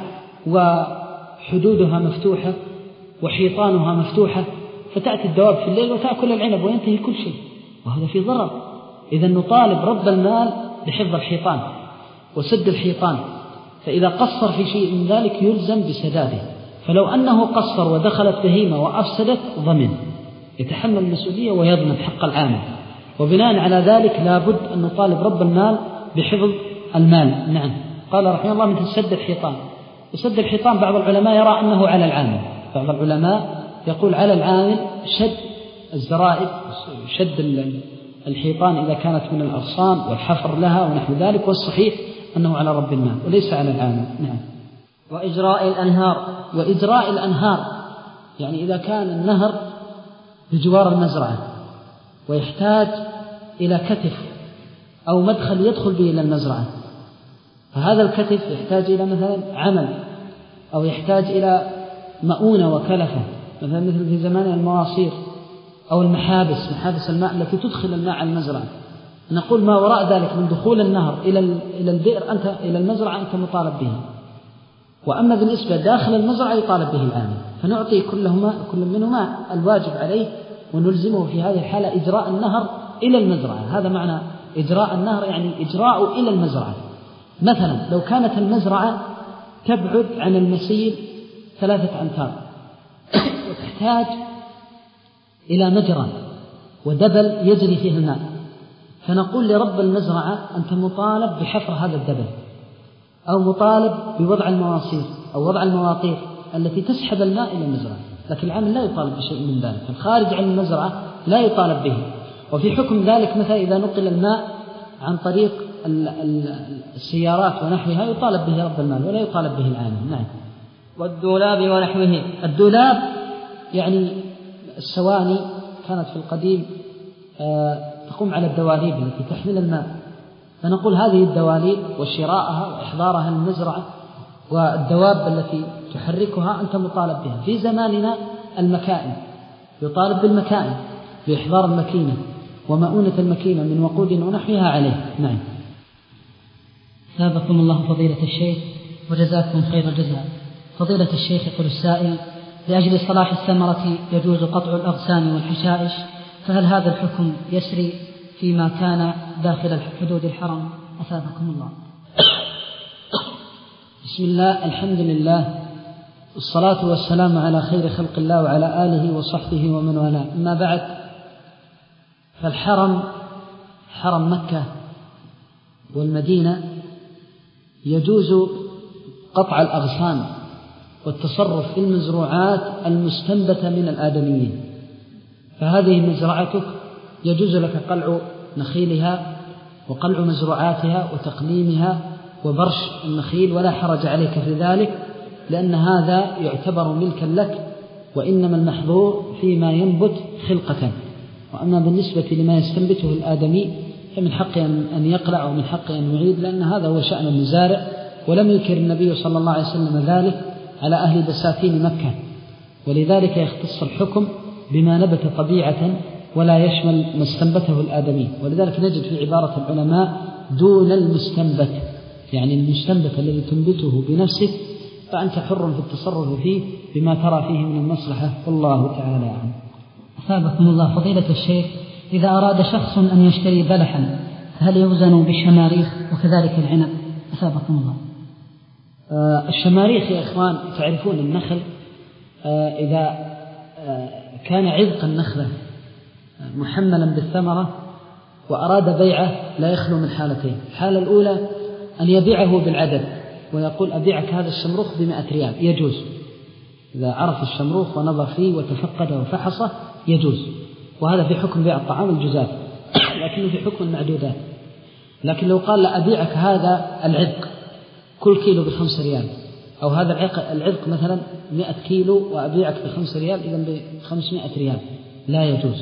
وحدودها مفتوحة وحيطانها مفتوحة، فتأتي الدواب في الليل وتأكل العنب وينتهي كل شيء، وهذا في ضرر. إذا نطالب رب المال بحفظ الحيطان وسد الحيطان، فإذا قصر في شيء من ذلك يلزم بسداده، فلو أنه قصر ودخلت بهيمة وأفسدت ضمن، يتحمل المسؤولية ويضمن حق العامل. وبناء على ذلك لابد أن نطالب رب المال بحفظ المال. نعم. قال رحمه الله مثل سد الحيطان. وسد الحيطان بعض العلماء يرى أنه على العامل، بعض العلماء يقول على العامل شد الزرائب، شد الحيطان إذا كانت من الأغصان والحفر لها ونحو ذلك، والصحيح أنه على رب المال وليس على العامل. نعم. وإجراء الأنهار. وإجراء الأنهار يعني إذا كان النهر بجوار المزرعة ويحتاج إلى كتف أو مدخل يدخل به إلى المزرعة، فهذا الكتف يحتاج إلى مثلا عمل أو يحتاج إلى مؤونة وكلفة، مثلا مثل في زمان المواصير أو المحابس، محابس الماء التي تدخل الماء على المزرعة. نقول ما وراء ذلك من دخول النهر إلى إلى البئر أنت إلى المزرعة أنت مطالب به، وأما بالنسبة داخل المزرعة يطالب به العامل، فنعطي كلهما كل منهما الواجب عليه ونلزمه في هذه الحالة إجراء النهر إلى المزرعة. هذا معنى إجراء النهر، يعني إجراء إلى المزرعة. مثلا لو كانت المزرعة تبعد عن المسير ثلاثة أمتار وتحتاج إلى مجرى ودبل يجري فيه الماء، فنقول لرب المزرعة أنت مطالب بحفر هذا الدبل، أو مطالب بوضع المواصير أو وضع المواطير التي تسحب الماء إلى المزرعة، لكن العامل لا يطالب بشيء من ذلك، الخارج عن المزرعة لا يطالب به. وفي حكم ذلك مثلا إذا نقل الماء عن طريق السيارات ونحوها يطالب به رب المال ولا يطالب به العامل. نعم. والدولاب ونحوه. الدولاب يعني السواني كانت في القديم تقوم على الدواليب التي تحمل الماء، فنقول هذه الدواليب وشراءها وإحضارها للمزرعة والدواب التي تحركها أنت مطالب بها. في زماننا المكائن، يطالب بالمكائن بإحضار الماكينة ومؤونة الماكينة من وقود ونحوها عليه. نعم. ثابكم الله فضيلة الشيخ وجزاكم خير الجزاء. فضيلة الشيخ يقول السائل: لأجل صلاح الثمرة يجوز قطع الأغصان والحشائش، فهل هذا الحكم يسري فيما كان داخل حدود الحرم؟ أثابكم الله. بسم الله، الحمد لله، والصلاة والسلام على خير خلق الله وعلى آله وصحبه ومن والاه. أما بعد، فالحرم حرم مكة والمدينة يجوز قطع الأغصان والتصرف في المزروعات المستنبتة من الآدميين. فهذه مزرعتك يجوز لك قلع نخيلها وقلع مزروعاتها وتقليمها وبرش النخيل ولا حرج عليك في ذلك، لأن هذا يعتبر ملكا لك، وإنما المحظور فيما ينبت خلقة. وأما بالنسبة لما يستنبته الآدمي فمن حق أن يقلع ومن حق أن يعيد، لأن هذا هو شأن المزارع، ولم ينكر النبي صلى الله عليه وسلم ذلك على أهل بساتين مكة، ولذلك يختص الحكم بما نبت طبيعة ولا يشمل ما استنبته الآدمي. ولذلك نجد في عبارة العلماء دون المستنبت، يعني المستنبت الذي تنبته بنفسك فأنت حر في التصرف فيه بما ترى فيه من المصلحة، والله تعالى أعلم. أثابكم الله فضيلة الشيخ، إذا أراد شخص أن يشتري بلحا فهل يوزن بالشماريخ وكذلك العنب؟ أثابكم الله. آه الشماريخ يا إخوان، تعرفون النخل آه إذا آه كان عذق النخلة محملا بالثمرة وأراد بيعه لا يخلو من حالتين. الحالة الأولى أن يبيعه بالعدد ويقول أبيعك هذا الشمروخ بمئة ريال، يجوز. إذا عرف الشمروخ ونظر فيه وتفقده وفحصه يجوز، وهذا في حكم بيع الطعام الجزاف، لكنه في حكم المعدودات. لكن لو قال لا أبيعك هذا العذق كل كيلو بخمس ريال، أو هذا العذق مثلا مئة كيلو وأبيعك بخمس ريال، إذن بخمسمائة ريال، لا يجوز.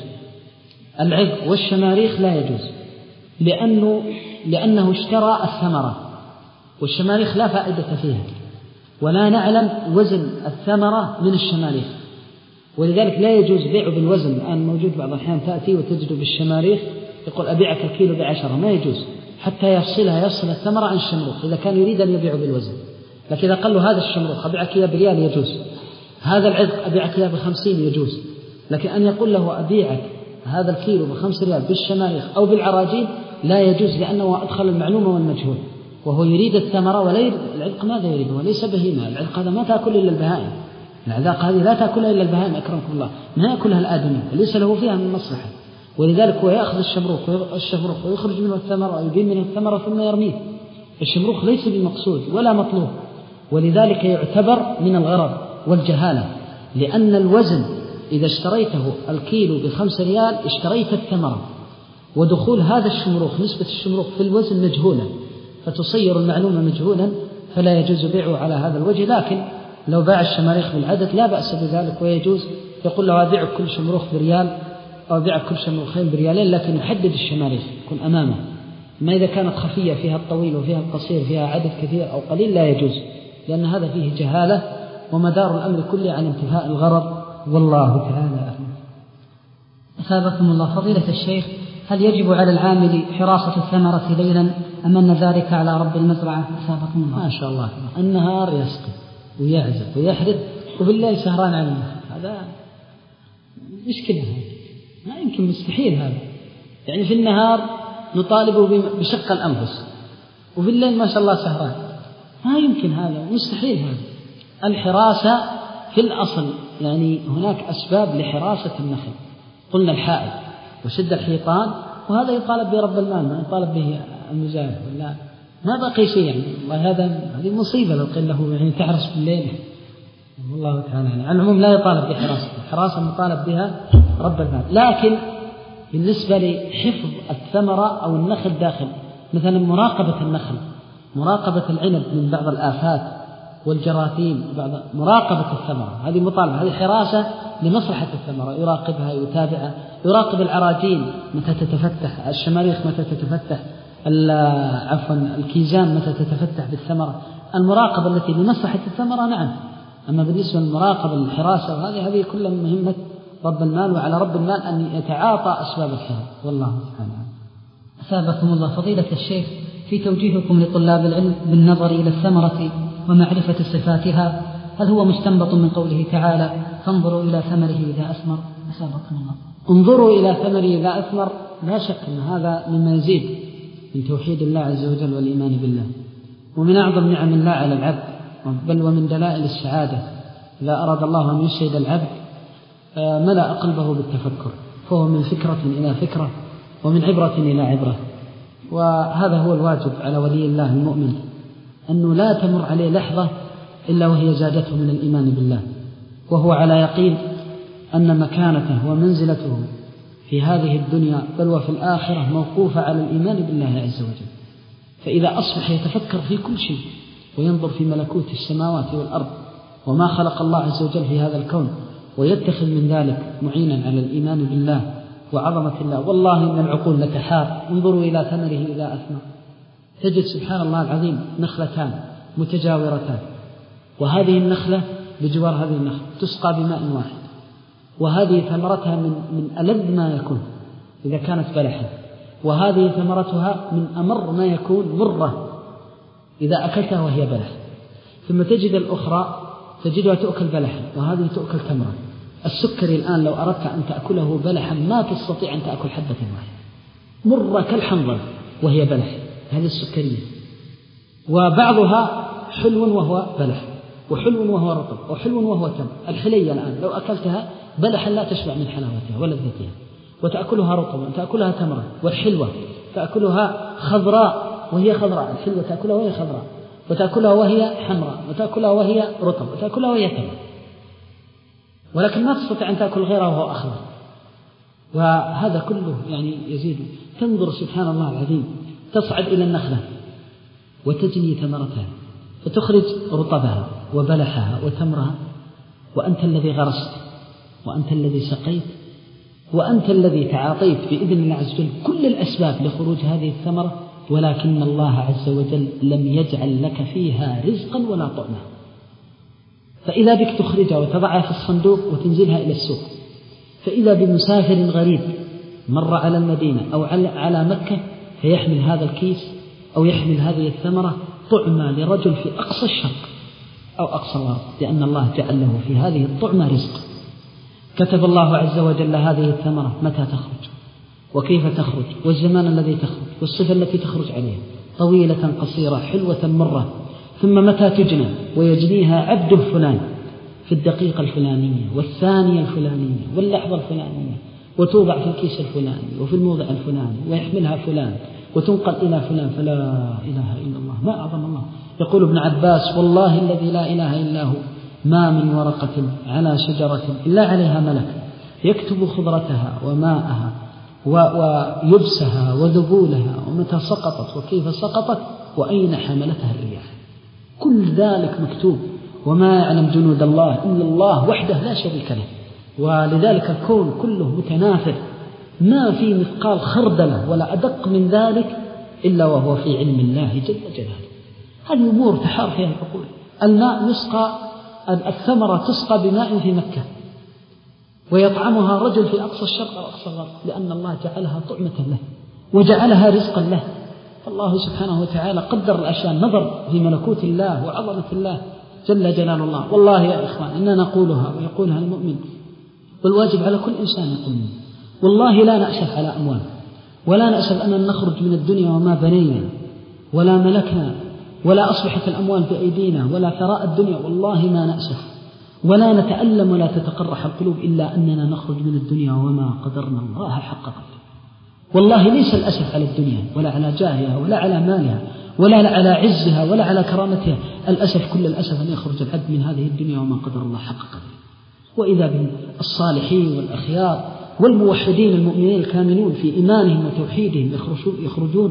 العذق والشماريخ لا يجوز، لأنه, لأنه اشترى الثمرة، والشماريخ لا فائدة فيها، ولا نعلم وزن الثمرة من الشماريخ، ولذلك لا يجوز بيعه بالوزن. الآن موجود بعض الأحيان تأتي وتجد بالشماريخ يقول أبيعك الكيلو بعشرة، ما يجوز حتى يفصلها، يفصل الثمرة عن الشمروخ إذا كان يريد أن يبيعه بالوزن. لكن إذا قال له هذا الشمروخ أبيعك إياه بريال يجوز، هذا العذق أبيعك إياه بخمسين يجوز. لكن أن يقول له أبيعك هذا الكيلو بخمس ريال بالشماريخ أو بالعراجين لا يجوز، لأنه أدخل المعلومة والمجهول، وهو يريد الثمرة ولا يريد العذق. ماذا يريد؟ وليس بهيمة. العذق هذا ما تأكل إلا البهائم، العذاق هذه لا تأكلها إلا البهائم أكرمكم الله، ما يأكلها الآدمي، وليس له فيها من مصلحة. ولذلك هو يأخذ الشمروخ الشمروخ ويخرج منه الثمرة ويبين منه الثمرة ثم يرميه. الشمروخ ليس بمقصود ولا مطلوب، ولذلك يعتبر من الغرض والجهالة، لأن الوزن إذا اشتريته الكيلو بخمس ريال اشتريت الثمرة، ودخول هذا الشمروخ نسبة الشمروخ في الوزن مجهولة، فتصير المعلومة مجهولا، فلا يجوز بيعه على هذا الوجه. لكن لو باع الشماريخ بالعدد لا بأس بذلك، ويجوز يقول له أبيعك كل شمروخ بريال أو أبيعك كل شمروخين بريالين، لكن يحدد الشماريخ يكون أمامه. ما إذا كانت خفية فيها الطويل وفيها القصير فيها عدد كثير أو قليل لا يجوز، لأن هذا فيه جهالة، ومدار الأمر كله عن انتفاء الغرض، والله تعالى أعلم. أثابكم الله فضيلة الشيخ، هل يجب على العامل حراسة الثمرة ليلا أم أن ذلك على رب المزرعة؟ أثابكم الله. ما شاء الله، النهار يسقي ويعزف ويحرث وبالله سهران على النخل، هذا مشكلة، هذا ما يمكن، مستحيل هذا. يعني في النهار نطالب بشق الأنفس وفي الليل ما شاء الله سهران، ما يمكن هذا، مستحيل هذا. الحراسة في الأصل يعني هناك أسباب لحراسة النخل، قلنا الحائط وشد الحيطان، وهذا يطالب برب المال، ما يطالب به المزارع، ولا ما بقي شيء. يعني والله هذا هذه مصيبة لو قيل له يعني تحرس بالليل، والله تعالى على العموم لا يطالب بحراسة، الحراسة مطالب بها رب المال. لكن بالنسبة لحفظ الثمرة أو النخل داخل مثلا مراقبة النخل، مراقبة العنب من بعض الآفات والجراثيم، بعض مراقبة الثمرة، هذه مطالبة، هذه حراسة لمصلحة الثمرة، يراقبها يتابعها، يراقب العراجين متى تتفتح، الشماريخ متى تتفتح، عفوا الكيزان متى تتفتح بالثمرة، المراقبة التي لمصلحة الثمرة نعم. أما بالنسبة للمراقبة الحراسة وهذه هذه كلها مهمة رب المال، وعلى رب المال أن يتعاطى أسباب الخير، والله سبحانه. أثابكم الله فضيلة الشيخ، في توجيهكم لطلاب العلم بالنظر إلى الثمرة ومعرفة صفاتها، هل هو مستنبط من قوله تعالى فانظروا إلى ثمره إذا أثمر؟ أثابكم الله. انظروا إلى ثمره إذا أثمر، لا شك أن هذا مما يزيد من توحيد الله عز وجل والإيمان بالله، ومن أعظم نعم الله على العبد، بل ومن دلائل السعادة. إذا أراد الله أن يسعد العبد ملأ قلبه بالتفكر، فهو من فكرة إلى فكرة ومن عبرة إلى عبرة. وهذا هو الواجب على ولي الله المؤمن، أنه لا تمر عليه لحظة إلا وهي زادته من الإيمان بالله، وهو على يقين أن مكانته ومنزلته في هذه الدنيا بل وفي الآخرة موقوفة على الإيمان بالله عز وجل. فإذا أصبح يتفكر في كل شيء وينظر في ملكوت السماوات والأرض وما خلق الله عز وجل في هذا الكون، ويتخذ من ذلك معينا على الإيمان بالله وعظمة الله، والله إن العقول لتحار. انظروا إلى ثمره إذا أثمر، تجد سبحان الله العظيم نخلتان متجاورتان، وهذه النخلة بجوار هذه النخلة تسقى بماء واحد، وهذه ثمرتها من, من ألذ ما يكون إذا كانت بلحا، وهذه ثمرتها من أمر ما يكون مرة إذا أكلتها وهي بلح. ثم تجد الأخرى تجدها تؤكل بلحا وهذه تؤكل تمرا. السكري الآن لو أردت أن تأكله بلحا ما تستطيع أن تأكل حبة واحدة، مرة كالحنظل وهي بلح، هذه السكرية. وبعضها حلو وهو بلح، وحلو وهو رطب، وحلو وهو تمر. الحلية الآن لو أكلتها بلحا لا تشبع من حلاوتها ولذتها، وتأكلها رطبا تأكلها تمرا، والحلوة تأكلها خضراء وهي خضراء، الحلوة تأكلها وهي خضراء، وتأكلها وهي حمراء، وتأكلها وهي رطب، وتأكلها وهي تمر، ولكن ما تستطيع أن تأكل غيرها وهو أخضر. وهذا كله يعني يزيد. تنظر سبحان الله العظيم، تصعد إلى النخلة وتجني ثمرتها فتخرج رطبها وبلحها وتمرها، وأنت الذي غرست، وأنت الذي سقيت، وأنت الذي تعاطيت بإذن الله عز وجل كل الأسباب لخروج هذه الثمرة، ولكن الله عز وجل لم يجعل لك فيها رزقا ولا طعما. فإذا بك تخرجها وتضعها في الصندوق وتنزلها إلى السوق، فإذا بمسافر غريب مر على المدينة أو على مكة فيحمل هذا الكيس أو يحمل هذه الثمرة طعمة لرجل في أقصى الشرق أو أقصى الأرض، لأن الله جعل له في هذه الطعمة رزق. كتب الله عز وجل هذه الثمرة متى تخرج وكيف تخرج والزمان الذي تخرج والصفة التي تخرج عليها، طويلة قصيرة حلوة مرة، ثم متى تجنى ويجنيها عبده فلان في الدقيقة الفلانية والثانية الفلانية واللحظة الفلانية، وتوضع في الكيس الفلاني وفي الموضع الفلاني ويحملها فلان وتنقل إلى فلان، فلا إله إلا الله، ما أعظم الله. يقول ابن عباس والله الذي لا إله إلا هو ما من ورقة على شجرة إلا عليها ملك يكتب خضرتها وماءها ويبسها وذبولها ومتى سقطت وكيف سقطت وأين حملتها الرياح، كل ذلك مكتوب. وما يعلم جنود الله إلا الله وحده لا شريك له. ولذلك الكون كله متناثر، ما في مثقال خردلة ولا أدق من ذلك إلا وهو في علم الله جل جلاله. هذه أمور تحار فيها العقول. الماء يسقى، الثمرة تسقى بماء في مكة ويطعمها رجل في أقصى الشرق أو أقصى الغرب، لأن الله جعلها طعمة له وجعلها رزقا له. الله سبحانه وتعالى قدر الأشياء، نظر في ملكوت الله وعظمة الله جل جلال الله. والله يا إخوان إننا نقولها ويقولها المؤمن، والواجب على كل إنسان يقول والله لا نأسف على أموال، ولا نأسف أن نخرج من الدنيا وما بنينا ولا ملكنا ولا أصبحت الأموال بأيدينا ولا ثراء الدنيا، والله ما نأسف ولا نتألم ولا تتقرح القلوب إلا أننا نخرج من الدنيا وما قدرنا الله حق قدره. والله ليس الأسف على الدنيا ولا على جاهها ولا على مالها ولا على عزها ولا على كرامتها، الأسف كل الأسف أن يخرج العبد من هذه الدنيا وما قدر الله حق قدره. وإذا بالصالحين والأخيار والموحدين المؤمنين الكاملون في إيمانهم وتوحيدهم يخرجون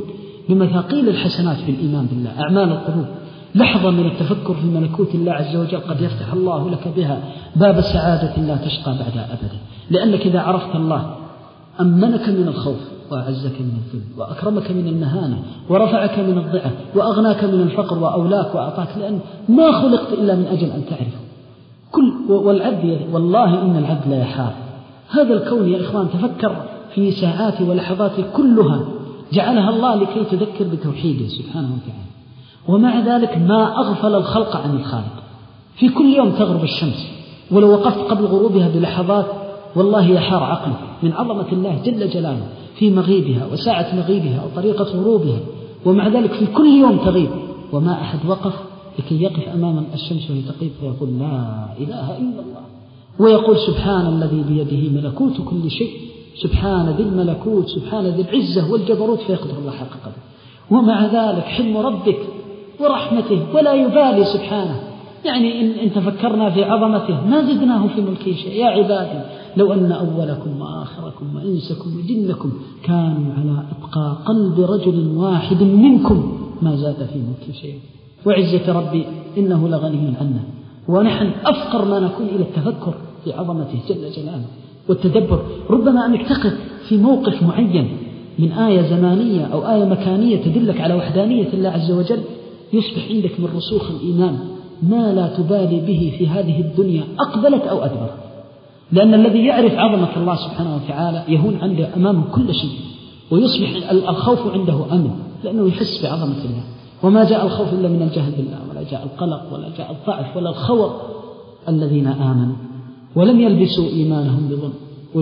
بمثاقيل الحسنات في الإيمان بالله، أعمال القلوب. لحظة من التفكر في ملكوت الله عز وجل قد يفتح الله لك بها باب سعادة لا تشقى بعدها أبدا، لأنك إذا عرفت الله أمنك من الخوف وأعزك من الذل وأكرمك من المهانة ورفعك من الضعف وأغناك من الفقر وأولاك وأعطاك، لأن ما خلقت إلا من أجل أن تعرفه. كل والعبد والله إن العبد لا يحار. هذا الكون يا إخوان تفكر في ساعات ولحظات كلها جعلها الله لكي تذكر بتوحيده سبحانه وتعالى، ومع ذلك ما أغفل الخلق عن الخالق. في كل يوم تغرب الشمس، ولو وقفت قبل غروبها بلحظات والله يحار عقلك من عظمة الله جل جلاله في مغيبها وساعة مغيبها وطريقة غروبها، ومع ذلك في كل يوم تغيب وما أحد وقف لكي يقف أمام الشمس وهي تغيب فيقول لا إله إلا الله، ويقول سبحان الذي بيده ملكوت كل شيء، سبحان ذي الملكوت، سبحان ذي العزة والجبروت، فيقدر الله حق قدره. ومع ذلك حلم ربك ورحمته ولا يبالي سبحانه. يعني إن, إن تفكرنا في عظمته ما زدناه في ملكه شيء. يا عبادي لو أن أولكم وآخركم وإنسكم وجنكم كانوا على أتقى قلب رجل واحد منكم ما زاد في ملكه شيء. وعزة ربي إنه لغني عنا، ونحن أفقر ما نكون إلى التفكر في عظمته جل جلاله والتدبر. ربما أنك تقف في موقف معين من آية زمانية أو آية مكانية تدلك على وحدانية الله عز وجل، يصبح عندك من رسوخ الإيمان ما لا تبالي به في هذه الدنيا أقبلت أو أدبر، لأن الذي يعرف عظمة الله سبحانه وتعالى يهون عنده أمامه كل شيء، ويصبح الخوف عنده أمن لأنه يحس بعظمة الله. وما جاء الخوف إلا من الجهل بالله، ولا جاء القلق ولا جاء الضعف ولا الخور. الذين آمنوا ولم يلبسوا إيمانهم بظلم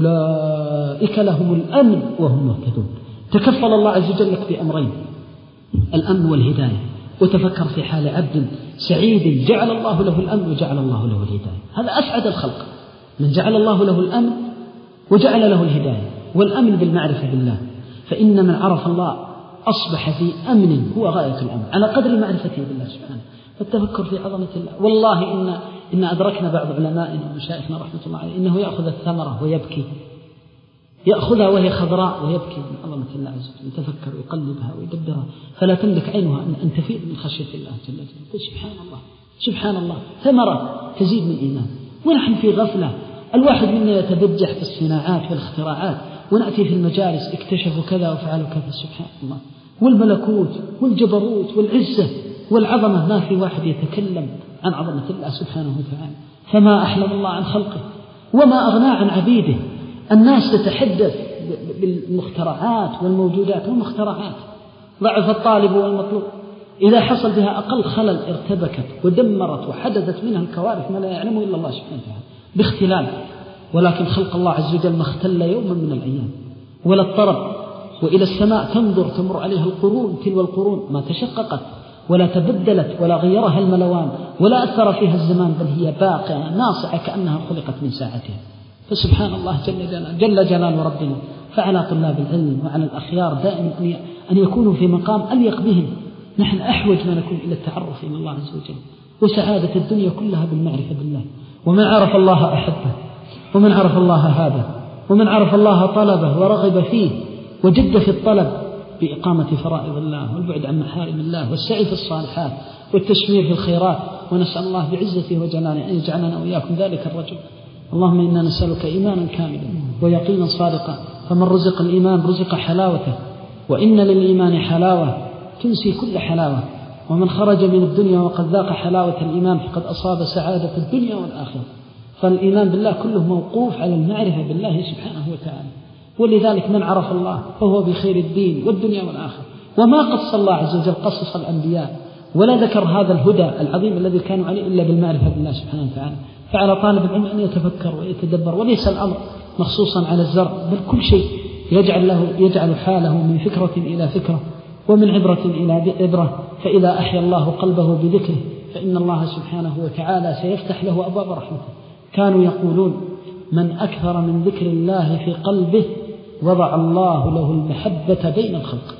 أولئك لهم الأمن وهم مهتدون. تكفل الله عز وجل لك بأمرين، الأمن والهداية. وتفكر في حال عبد سعيد جعل الله له الأمن وجعل الله له الهداية، هذا أسعد الخلق، من جعل الله له الأمن وجعل له الهداية. والأمن بالمعرفة بالله، فإن من عرف الله أصبح في أمن هو غاية الأمن على قدر معرفته بالله سبحانه. فالتفكر في عظمة الله. والله إن, إن أدركنا بعض علمائنا ومشايخنا رحمة الله عليه إنه يأخذ الثمرة ويبكي، يأخذها وهي خضراء ويبكي من عظمة الله عز وجل، يتفكر ويقلبها ويدبرها فلا تملك عينها أن تفيض من خشية الله جل جلاله. سبحان الله سبحان الله، ثمرة تزيد من إيمان. ونحن في غفلة، الواحد منا يتبجح في الصناعات والاختراعات، ونأتي في المجالس اكتشفوا كذا وفعلوا كذا. سبحان الله، والملكوت والجبروت والعزة والعظمة ما في واحد يتكلم عن عظمة الله سبحانه وتعالى. فما أحلم الله عن خلقه وما أغنى عن عبيده. الناس تتحدث بالمخترعات والموجودات والمخترعات، ضعف الطالب والمطلوب، إذا حصل بها أقل خلل ارتبكت ودمرت وحدثت منها الكوارث ما لا يعلمه إلا الله سبحانه وتعالى باختلال. ولكن خلق الله عز وجل ما اختل يوما من الأيام ولا اضطرب. وإلى السماء تنظر تمر عليها القرون تلو القرون ما تشققت ولا تبدلت ولا غيرها الملوان ولا أثر فيها الزمان، بل هي باقية ناصعة كأنها خلقت من ساعتها. فسبحان الله جل جلاله جل جلال ربنا. فعلى طلاب العلم وعلى الأخيار دائما أن يكونوا في مقام أليق بهم. نحن أحوج ما نكون إلى التعرف إلى الله عز وجل، وسعادة الدنيا كلها بالمعرفة بالله. ومن عرف الله أحبه، ومن عرف الله هابه، ومن عرف الله طلبه ورغب فيه وجد في الطلب بإقامة فرائض الله والبعد عن محارم الله والسعي في الصالحات والتشمير في الخيرات. ونسأل الله بعزته وجلاله أن يجعلنا وإياكم ذلك الرجل. اللهم إنا نسألك إيمانا كاملا ويقينا صادقا، فمن رزق الإيمان رزق حلاوته، وإن للإيمان حلاوة تنسي كل حلاوة، ومن خرج من الدنيا وقد ذاق حلاوة الإيمان فقد أصاب سعادة الدنيا والآخرة. فالإيمان بالله كله موقوف على المعرفة بالله سبحانه وتعالى. ولذلك من عرف الله فهو بخير الدين والدنيا والآخرة. وما قص الله عز وجل قصص الأنبياء ولا ذكر هذا الهدى العظيم الذي كانوا عليه إلا بالمعرفة بالله سبحانه وتعالى. فعلى طالب العلم أن يتفكر ويتدبر، وليس الأمر مخصوصا على الزرع، بل كل شيء يجعل له يجعل حاله من فكرة إلى فكرة ومن عبرة إلى عبرة. فإذا أحيا الله قلبه بذكره فإن الله سبحانه وتعالى سيفتح له أبواب رحمته. كانوا يقولون من أكثر من ذكر الله في قلبه وضع الله له المحبة بين الخلق.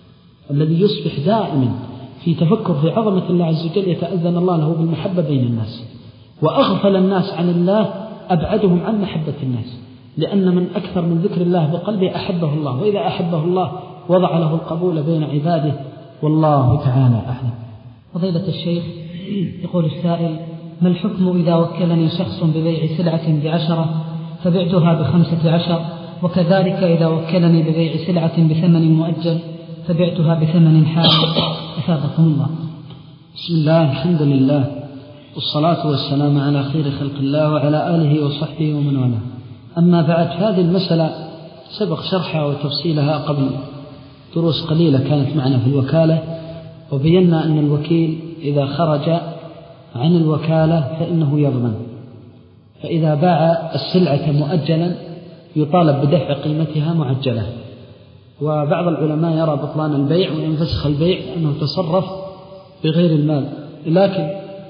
الذي يصبح دائما في تفكر في عظمة الله عز وجل يتأذن الله له بالمحبة بين الناس. وأغفل الناس عن الله أبعدهم عن محبة الناس، لأن من أكثر من ذكر الله بقلبه أحبه الله، وإذا أحبه الله وضع له القبول بين عباده، والله تعالى أعلم. فضيلة الشيخ، يقول السائل: ما الحكم إذا وكلني شخص ببيع سلعة بعشرة فبعتها بخمسة عشر، وكذلك إذا وكلني ببيع سلعة بثمن مؤجل فبعتها بثمن حال؟ أثابكم الله. بسم الله، الحمد لله، والصلاة والسلام على خير خلق الله وعلى آله وصحبه ومن والاه. أما بعد، هذه المسألة سبق شرحها وتفصيلها قبل دروس قليلة كانت معنا في الوكالة، وبينا أن الوكيل إذا خرج عن الوكالة فإنه يضمن، فإذا باع السلعة مؤجلا يطالب بدفع قيمتها معجلة. وبعض العلماء يرى بطلان البيع وينفسخ البيع لأنه تصرف بغير المال، لكن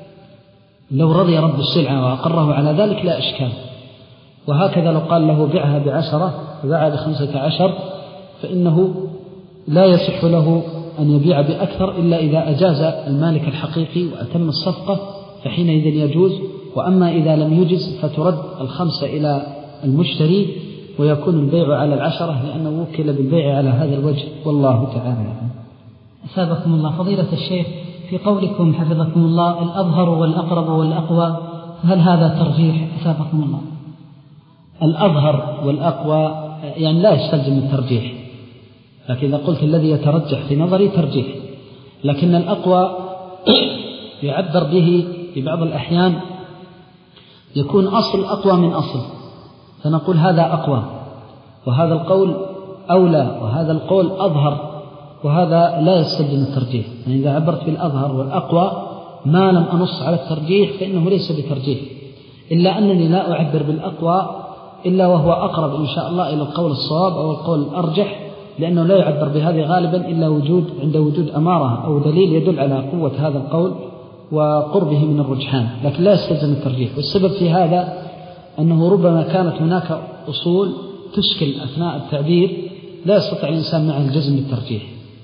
لو رضي رب السلعة وأقره على ذلك لا إشكال. وهكذا لو قال له بعها بعشرة وباع بخمسة عشر فإنه لا يصح له أن يبيع بأكثر إلا إذا أجاز المالك الحقيقي وأتم الصفقة، فحينئذ يجوز. وأما إذا لم يجز فترد الخمسة إلى المشتري ويكون البيع على العشرة، لأنه وكل بالبيع على هذا الوجه، والله تعالى. أثابكم الله. فضيلة الشيخ، في قولكم حفظكم الله الأظهر والأقرب والأقوى، هل هذا ترجيح؟ أثابكم الله. الأظهر والأقوى يعني لا يستلزم الترجيح، لكن إذا قلت الذي يترجح في نظري ترجيح. لكن الأقوى يعبر به في بعض الأحيان يكون أصل أقوى من أصل، فنقول هذا أقوى، وهذا القول أولى، وهذا القول أظهر، وهذا لا يستلزم الترجيح. يعني إذا عبرت بالأظهر والأقوى ما لم أنص على الترجيح فإنه ليس بترجيح، إلا أنني لا أعبر بالأقوى إلا وهو أقرب إن شاء الله إلى القول الصواب أو القول الأرجح، لأنه لا يعبر بهذه غالبا إلا وجود عند وجود أمارة أو دليل يدل على قوة هذا القول وقربه من الرجحان، لكن لا يستلزم الترجيح. والسبب في هذا أنه ربما كانت هناك أصول تشكل أثناء التعبير لا يستطيع الإنسان معها الجزم بالترجيح،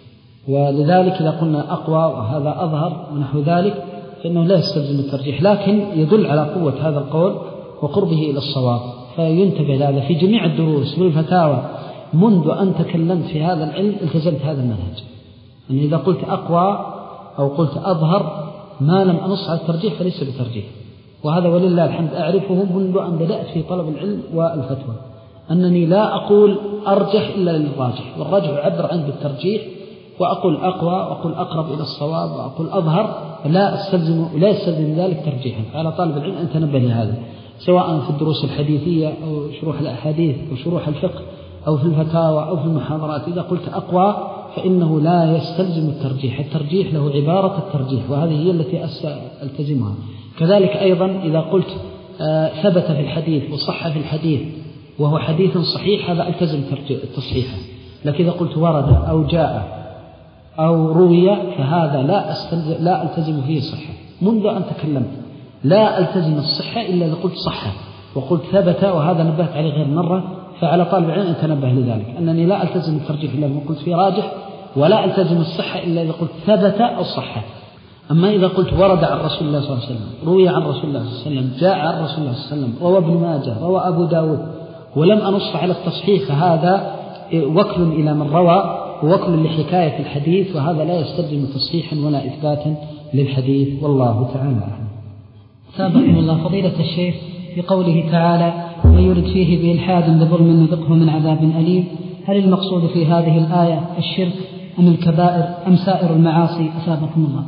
ولذلك إذا قلنا أقوى وهذا أظهر ونحو ذلك فإنه لا يستلزم الترجيح، لكن يدل على قوة هذا القول وقربه إلى الصواب. فينتبه لهذا في جميع الدروس والفتاوى. منذ أن تكلمت في هذا العلم التزمت هذا المنهج، أن إذا قلت أقوى أو قلت أظهر ما لم أنص على الترجيح فليس بترجيح. وهذا ولله الحمد أعرفه منذ أن بدأت في طلب العلم والفتوى، أنني لا أقول أرجح إلا للراجح، والراجح يعبر عنه بالترجيح، وأقول أقوى وأقول أقرب إلى الصواب وأقول أظهر، لا أستلزم لا يستلزم ذلك ترجيحا. فعلى طالب العلم أن تنبه لهذا، سواء في الدروس الحديثية أو شروح الأحاديث أو شروح الفقه أو في الفتاوى أو في المحاضرات. إذا قلت أقوى فإنه لا يستلزم الترجيح، الترجيح له عبارة الترجيح، وهذه هي التي ألتزمها. كذلك أيضا إذا قلت آه ثبت في الحديث وصح في الحديث وهو حديث صحيح، هذا ألتزم تصحيحه. لكن إذا قلت ورد أو جاء أو روي فهذا لا أستلزم لا ألتزم فيه صحة. منذ أن تكلمت لا ألتزم الصحة إلا إذا قلت صحة وقلت ثبت، وهذا نبهت عليه غير مرة. فعلى طالب العلم أن تنبه لذلك، أنني لا ألتزم الترجيح إلا إذا قلت فيه راجح، ولا ألتزم الصحة إلا إذا قلت ثبت أو صحة. أما إذا قلت ورد عن رسول الله صلى الله عليه وسلم، روي عن رسول الله صلى الله عليه وسلم، جاء عن رسول الله صلى الله عليه وسلم، روى ابن ماجه، روى أبو داود، ولم أنص على التصحيح، فهذا وكل إلى من روى ووكل لحكاية الحديث، وهذا لا يستلزم تصحيحا ولا إثباتا للحديث، والله تعالى أعلم. ثابكم الله. فضيلة الشيخ، في قوله تعالى من يرد فيه بإلحاد بظلم نذقه من عذاب أليم، هل المقصود في هذه الآية الشرك أم الكبائر أم سائر المعاصي؟ أثابكم الله.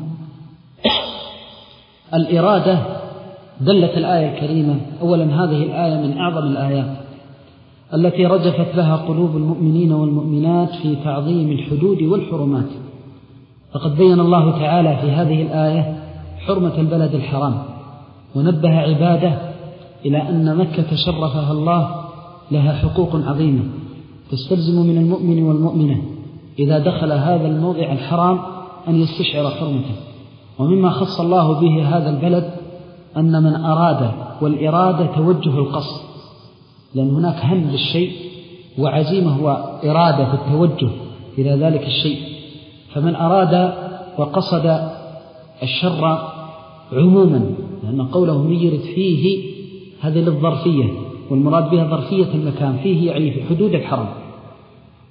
الإرادة دلت الآية الكريمة. أولا هذه الآية من أعظم الآيات التي رجفت لها قلوب المؤمنين والمؤمنات في تعظيم الحدود والحرمات. فقد بين الله تعالى في هذه الآية حرمة البلد الحرام، ونبه عباده إلى أن مكة شرفها الله لها حقوق عظيمة تستلزم من المؤمن والمؤمنة إذا دخل هذا الموضع الحرام أن يستشعر حرمته. ومما خص الله به هذا البلد أن من أراد، والإرادة توجه القصد، لأن هناك هم بالشيء وعزيمة وإرادة في التوجه إلى ذلك الشيء. فمن أراد وقصد الشر عموما، لأن قوله من يرد فيه هذه للظرفية، والمراد بها ظرفية المكان، فيه يعني في حدود الحرم.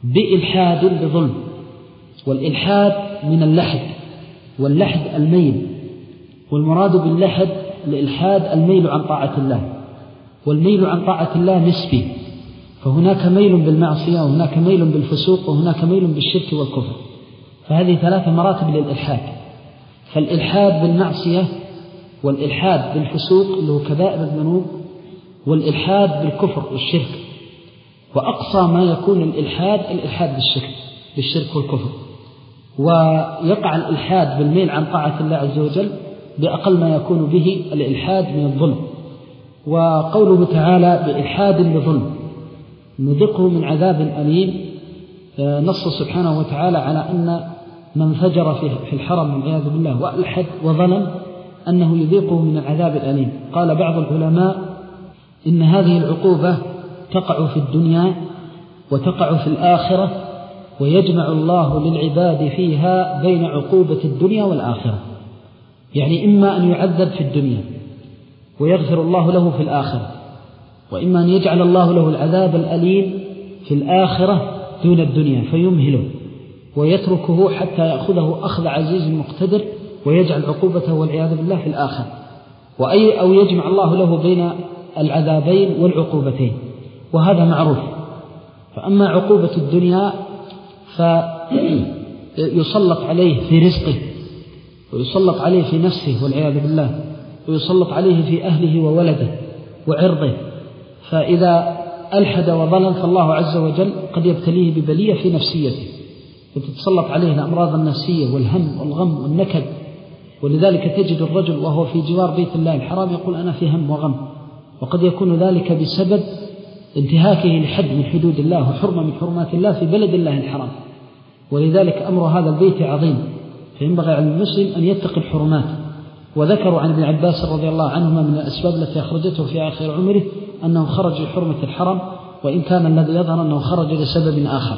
بإلحاد بظلم. والإلحاد من اللحد، واللحد الميل، والمراد باللحد الإلحاد الميل عن طاعة الله، والميل عن طاعة الله نسبي، فهناك ميل بالمعصية وهناك ميل بالفسوق وهناك ميل بالشرك والكفر، فهذه ثلاثة مراتب للإلحاد. فالإلحاد بالمعصية، والإلحاد بالفسوق اللي هو كبائر الذنوب، والإلحاد بالكفر والشرك. وأقصى ما يكون الإلحاد الإلحاد بالشرك بالشرك والكفر، ويقع الإلحاد بالميل عن طاعة الله عز وجل بأقل ما يكون به الإلحاد من الظلم. وقوله تعالى بإلحاد بظلم نذقه من عذاب أليم، نص سبحانه وتعالى على أن من فجر في الحرم والعياذ بالله وألحد وظلم أنه يذيقه من العذاب الأليم. قال بعض العلماء إن هذه العقوبة تقع في الدنيا وتقع في الآخرة، ويجمع الله للعباد فيها بين عقوبة الدنيا والآخرة، يعني إما أن يعذب في الدنيا ويغفر الله له في الآخرة، وإما أن يجعل الله له العذاب الأليم في الآخرة دون الدنيا فيمهله ويتركه حتى يأخذه أخذ عزيز مقتدر ويجعل عقوبته والعياذ بالله في الآخرة، وأي أو يجمع الله له بين العذابين والعقوبتين، وهذا معروف. فأما عقوبة الدنيا فيسلط عليه في رزقه، ويسلط عليه في نفسه والعياذ بالله، ويسلط عليه في أهله وولده وعرضه. فإذا ألحد وظلم فالله عز وجل قد يبتليه ببلية في نفسيته، وتتسلط عليه الأمراض النفسية والهم والغم والنكد. ولذلك تجد الرجل وهو في جوار بيت الله الحرام يقول أنا في هم وغم، وقد يكون ذلك بسبب انتهاكه لحد من حدود الله وحرمة من حرمات الله في بلد الله الحرام. ولذلك أمر هذا البيت عظيم، فينبغي على المسلم أن يتقي الحرمات. وذكروا عن ابن عباس رضي الله عنهما من الأسباب التي أخرجته في آخر عمره أنه خرج لحرمة الحرم، وإن كان الذي يظهر أنه خرج لسبب آخر.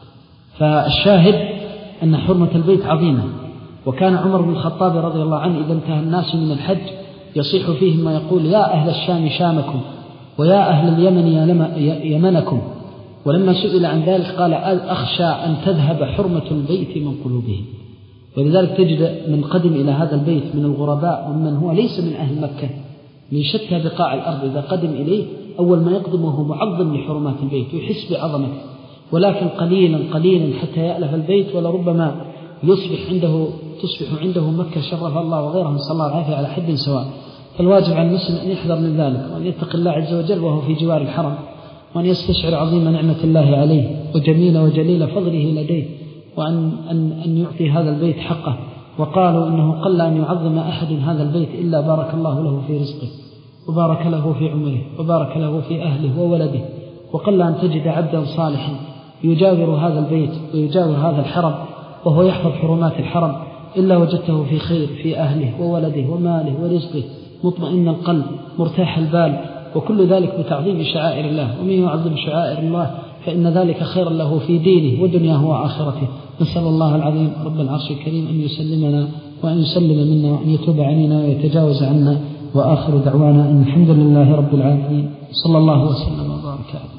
فالشاهد أن حرمة البيت عظيمة. وكان عمر بن الخطاب رضي الله عنه إذا انتهى الناس من الحج يصيح فيهم ويقول يا أهل الشام شامكم ويا أهل اليمن يمنكم. ولما سئل عن ذلك قال أخشى أن تذهب حرمة البيت من قلوبهم. ولذلك تجد من قدم إلى هذا البيت من الغرباء ومن هو ليس من أهل مكة من شتى بقاع الأرض، إذا قدم إليه أول ما يقدم وهو معظم لحرمات البيت ويحس بعظمته، ولكن قليلا قليلا حتى يألف البيت، ولربما يصبح عنده تصبح عنده مكة شرف الله وغيرها نسأل الله العافية على حد سواء. فالواجب على المسلم أن يحذر من ذلك، وأن يتقي الله عز وجل وهو في جوار الحرم، وأن يستشعر عظيم نعمة الله عليه وجميل وجليل فضله لديه، وأن أن أن يعطي هذا البيت حقه. وقالوا إنه قل أن يعظم أحد هذا البيت إلا بارك الله له في رزقه، وبارك له في عمره، وبارك له في أهله وولده. وقل أن تجد عبدا صالحا يجاور هذا البيت ويجاور هذا الحرم وهو يحفظ حرمات الحرم إلا وجدته في خير في أهله وولده وماله ورزقه، مطمئن القلب مرتاح البال، وكل ذلك بتعظيم شعائر الله. ومن يعظم شعائر الله فإن ذلك خير له في دينه ودنياه وآخرته. نسأل الله العظيم رب العرش الكريم أن يسلمنا وأن يسلم منا وأن يتوب علينا ويتجاوز عنا. وآخر دعوانا أن الحمد لله رب العالمين، صلى الله وسلم وبارك عليه.